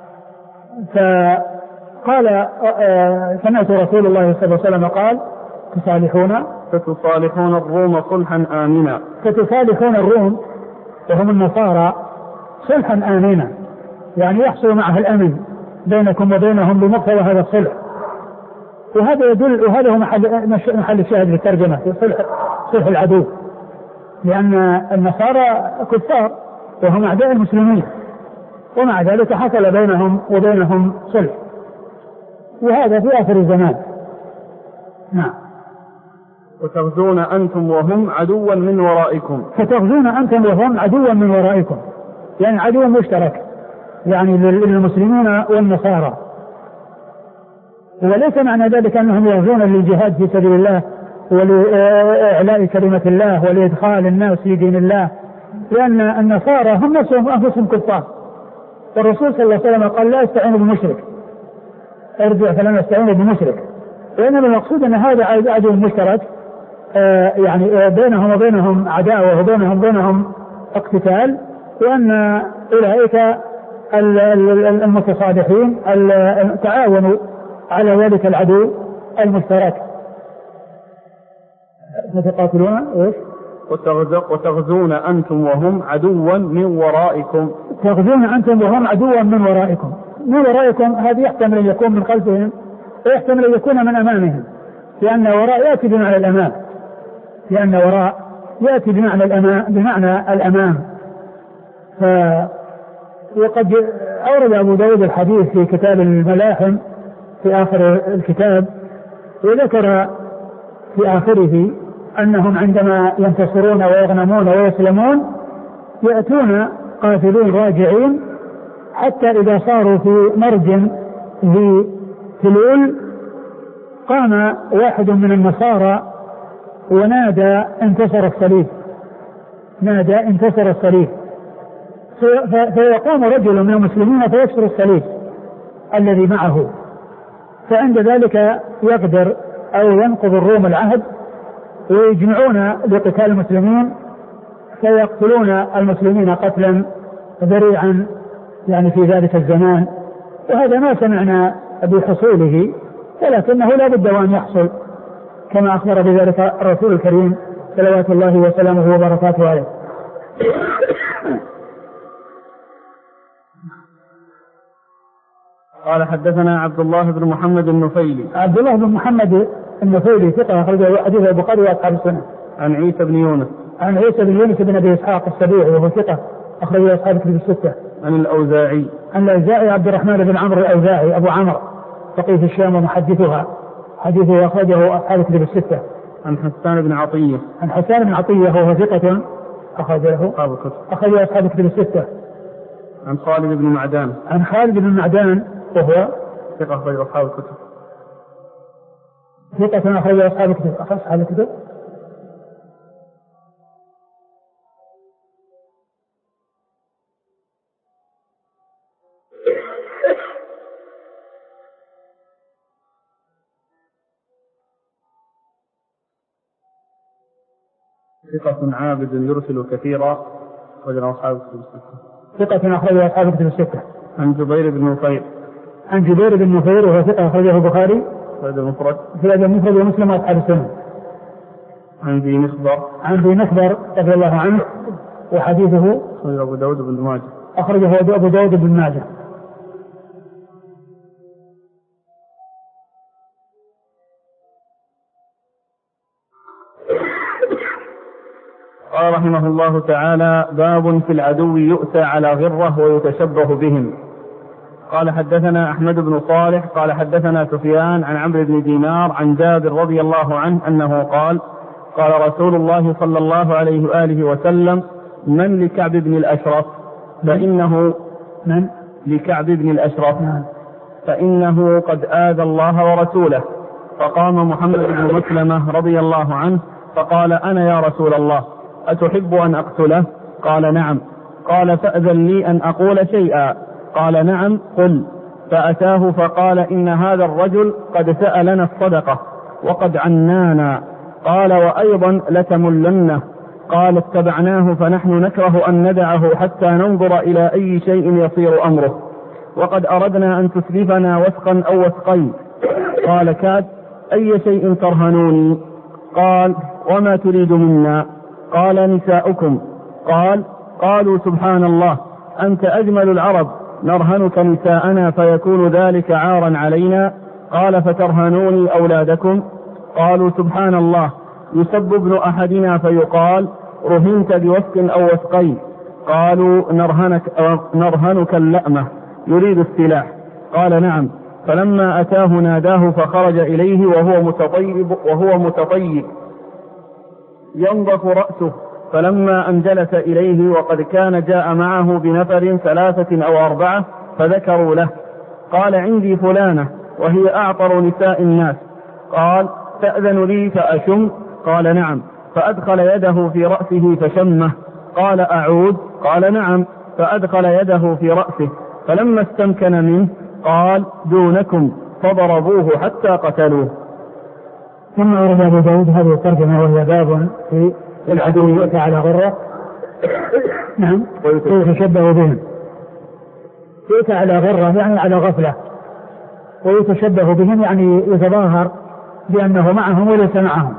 فقال سمعت رسول الله صلى الله عليه وسلم قال تصالحون فتصالحون الروم صلحا آمنا فتصالحون الروم وهم النصارى صلحا آمنا يعني يحصل معه الأمن بينكم وبينهم بمقتضى هذا الصلح. وهذا يدل وهذا هو محل, محل الشاهد للترجمة في صلح, صلح العدو لأن النصارى كفار وهم أعداء المسلمين ومع ذلك حصل بينهم وبينهم صلح وهذا في آخر الزمان. نعم. وتغزون أنتم وهم عدوا من ورائكم فتغزون أنتم وهم عدوا من ورائكم يعني عدو مشترك يعني للمسلمين والنصارى. وليس معنى ذلك أنهم يغزون للجهاد في سبيل الله ولإعلاء كلمة الله ولإدخال الناس في دين الله لأن النصارى هم نفسهم أنفسهم كفار والرسول صلى الله عليه وسلم قال لا استعينوا بمشرك ارجع فلم يستعينوا بمشرك. وإنما المقصود أن هذا عدو مشترك آه يعني آه بينهم وبينهم عداوة وبينهم بينهم اقتتال وأن أولئك المتصالحين تعاونوا على ذلك العدو المشترك. فتقاتلون ايش؟ وتغزون أنتم وهم عدوا من ورائكم. تغزون أنتم وهم عدوا من ورائكم. من ورائكم هذه يحتمل أن يكون من خلفهم ويحتمل أن يكون من أمامهم لأن وراء يأتي بمعنى الأمام لأن وراء يأتي بمعنى الأمام بمعنى الأمام. ف وقد أورد أبو داود الحديث في كتاب الملاحم في آخر الكتاب وذكر في آخره أنهم عندما ينتصرون ويغنمون ويسلمون يأتون قافلين راجعين حتى إذا صاروا في مرج ذي تلول قام واحد من النصارى ونادى انتصر الصليب نادى انتصر الصليب فيقوم رجل من المسلمين فيكسر الصليب الذي معه فعند ذلك يقدر أو ينقض الروم العهد ويجمعون لقتال المسلمين فيقتلون المسلمين قتلا ذريعا يعني في ذلك الزمان. وهذا ما سمعنا بحصوله ولكنه لا بد وأن يحصل كما أخبر بذلك الرسول الكريم صلوات الله وسلامه وبركاته عليه. قال حدثنا عبد الله بن محمد النفيلي. عبد الله بن محمد النفيلي ثقة أخرجه حديث البخاري وأصحاب السنة. عن عيسى بن يونس. عن عيسى بن يونس بن أبي إسحاق السبيعي وهو ثقة أخرجه أصحاب الكتب الستة. عن الأوزاعي. عن الأوزاعي عبد الرحمن بن عمرو الأوزاعي أبو عمرو فقيه الشام ومحدثها حديثه أخرجه أصحاب الكتب الستة. عن حسان بن عطية. عن حسان بن عطية وهو ثقة أخرجه أخرجه أصحاب الكتب الستة. عن خالد بن معدان. عن خالد بن معدان وهو ثقة أخرجه أصحاب الكتب. ثقة أخرجه أصحاب الكتب. أصحاب الكتب. ثقة عابد يرسل كثيرا أخرجه أصحاب كتب الستة. ثقة أخرجه أصحاب كتب الستة. عن جبير بن نفير. عن جبير بن نفير وهو ثقة أخرجه البخاري في الأدب المفرد. في الأدب المفرد ومسلم وأصحاب السنن. عن ذي مخبر. عن ذي مخبر رضي الله عنه وحديثه أخرجه أبو داود بن ماجه. أخرجه أبو داود بن ماجه. قال رحمه الله تعالى: باب في العدو يؤتى على غرة ويتشبه بهم. قال حدثنا أحمد بن صالح قال حدثنا سفيان عن عمرو بن دينار عن جابر رضي الله عنه أنه قال: قال رسول الله صلى الله عليه وآله وسلم: من لكعب بن الأشرف فإنه من لكعب بن الأشرف فإنه قد آذى الله ورسوله. فقام محمد بن مسلمة رضي الله عنه فقال: أنا يا رسول الله، أتحب أن أقتله؟ قال: نعم. قال: فأذن لي أن أقول شيئا. قال: نعم قل. فأتاه فقال: إن هذا الرجل قد سألنا الصدقة وقد عنانا. قال: وأيضا لتملنه. قال: اتبعناه فنحن نكره أن ندعه حتى ننظر إلى أي شيء يصير أمره، وقد أردنا أن تسلفنا وثقا أو وثقين. قال كاد: أي شيء ترهنوني؟ قال: وما تريد منا؟ قال: نساؤكم. قال: قالوا: سبحان الله، أنت أجمل العرب، نرهنك نساءنا فيكون ذلك عارا علينا؟ قال: فترهنوني أولادكم؟ قالوا: سبحان الله، يسب ابن أحدنا فيقال: رهنت بوثق أو وثقين. قالوا: نرهنك, نرهنك اللأمة، يريد السلاح. قال: نعم. فلما أتاه ناداه فخرج إليه وهو متطيب, وهو متطيب ينظف رأسه. فلما أن جلس إليه وقد كان جاء معه بنفر ثلاثة أو أربعة فذكروا له. قال: عندي فلانة وهي أعطر نساء الناس. قال: تأذن لي فأشم؟ قال: نعم. فأدخل يده في رأسه فشمه. قال: أعود؟ قال: نعم. فأدخل يده في رأسه فلما استمكن منه قال: دونكم، فضربوه حتى قتلوه. ثم أورد أبو داود هذه الترجمة وهي باب في العدو يؤتى على غرة. نعم. ويتشبه بهم. يؤتى على غرة يعني على غفلة، ويتشبه بهم يعني يتظاهر بأنه معهم وليس معهم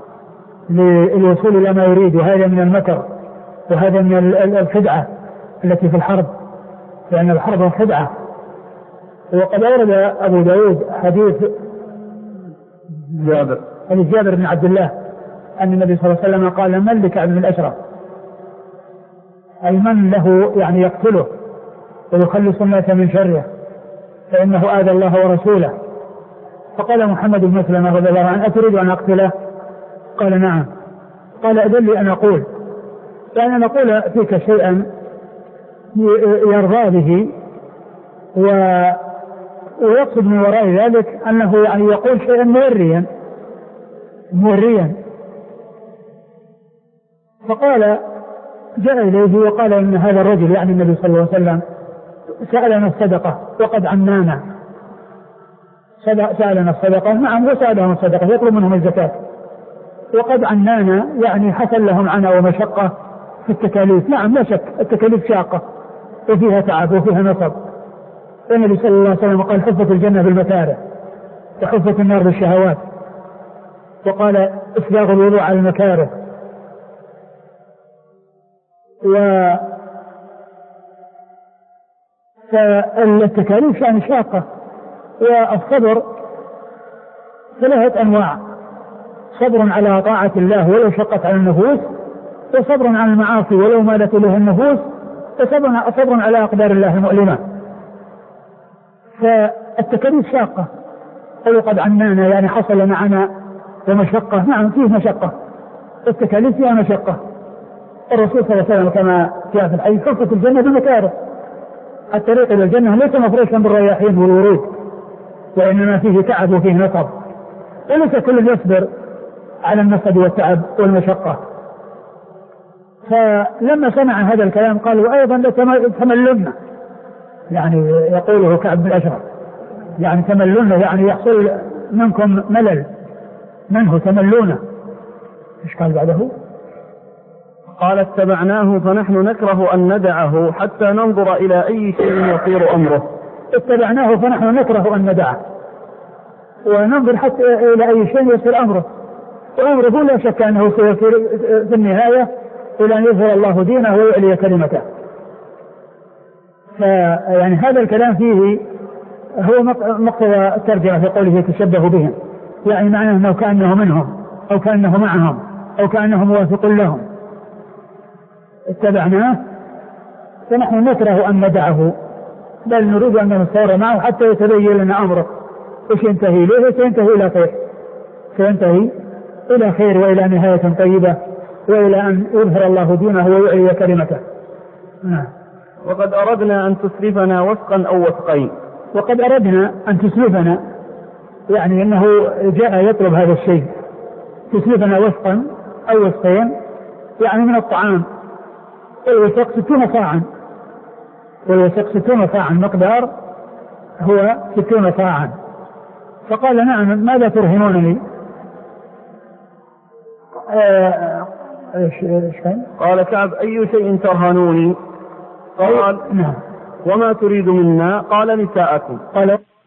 للوصول إلى ما يريد. وهذا من المكر وهذا من الخدعة التي في الحرب، لأن الحرب خدعة. وقد أورد أبو داود حديث جابر حديث جابر بن عبد الله أن النبي صلى الله عليه وسلم قال: من لكعب بن الأشرف، أي من له يعني يقتله ويخلص الناس من شره فإنه آذى الله ورسوله. فقال محمد بن مسلمة رضي الله عنه: أتريد أن أقتله؟ قال: نعم. قال: أذن لي أن أقول، يعني أن أقول فيك شيئا يرضى به، ويقصد من وراء ذلك أنه يعني يقول شيئا موريا موريا. فقال جاء إليه وقال: إن هذا الرجل يعني النبي صلى الله عليه وسلم سألنا الصدقة وقد عنانا. سألنا الصدقة، نعم، وسألهم الصدقة يطلب منهم الزكاة، وقد عنانا يعني حصل لهم عناء ومشقة في التكاليف. نعم لا شك التكاليف شاقة وفيها تعب وفيها نصب. النبي صلى الله عليه وسلم قال: حفت الجنة بالمكاره وحفت النار بالشهوات، وقال: إسباغ الوضوء على المكاره. و فالتكاليف يعني شاقة. والصبر ثلاثة أنواع: صبر على طاعة الله ولو شقت على النفوس، وصبر على المعاصي ولو مالت إليه النفوس، وصبر على أقدار الله المؤلمة. فالتكاليف شاقة. أو قد عنانا يعني حصل معنا ومشقة. نعم فيه مشقة، التكاليف فيها مشقة. الرسول صلى الله عليه وسلم كما جاء في الحديث: حفت الجنة بمكاره. الطريق إلى الجنة ليس مفروشا بالرياحين والورود، وإنما فيه تعب وفيه نصب، وليس كل يصبر على النصب والتعب والمشقة. فلما سمع هذا الكلام قال: وأيضا تملنا، يعني يقوله كعب بن الأشرف، يعني تملنا يعني يحصل منكم ملل منه، تملونه. ايش قال بعده؟ قال اتبعناه فنحن نكره أن ندعه حتى ننظر إلى أي شيء يصير أمره. اتبعناه فنحن نكره أن ندعه وننظر حتى إلى أي شيء يصير أمره، وأمره لا شك أنه سيصير في النهاية إلى أن يظهر الله دينه ويعلي كلمته. فيعني هذا الكلام فيه هو مقتضى الترجمة في قوله تشبه بهم، يعني معناه أنه كأنه منهم أو كأنه معهم أو كأنه موافق لهم. اتبعناه فنحن نكره أن ندعه، بل نريد أن نصار معه حتى يتبين لنا أمره إيش ينتهي له، سينتهي إلى خير، سينتهي إلى خير وإلى نهاية طيبة وإلى أن يظهر الله دينه ويعلي كلمته. نعم. وقد أردنا أن تسلفنا وفقا أو وفقين. وقد أردنا أن تسلفنا، يعني أنه جاء يطلب هذا الشيء، تسلفنا وفقا أو وفقين، يعني من الطعام والوثق ستون صاعا، والوثق ستون صاعا مقدار هو ستون صاعا. فقال نعم ماذا ترهنونني؟ آه إيش إيش كان؟ قال كعب أي شيء ترهنوني؟ قال نعم. وما تريد منا؟ قال نساءكم. قال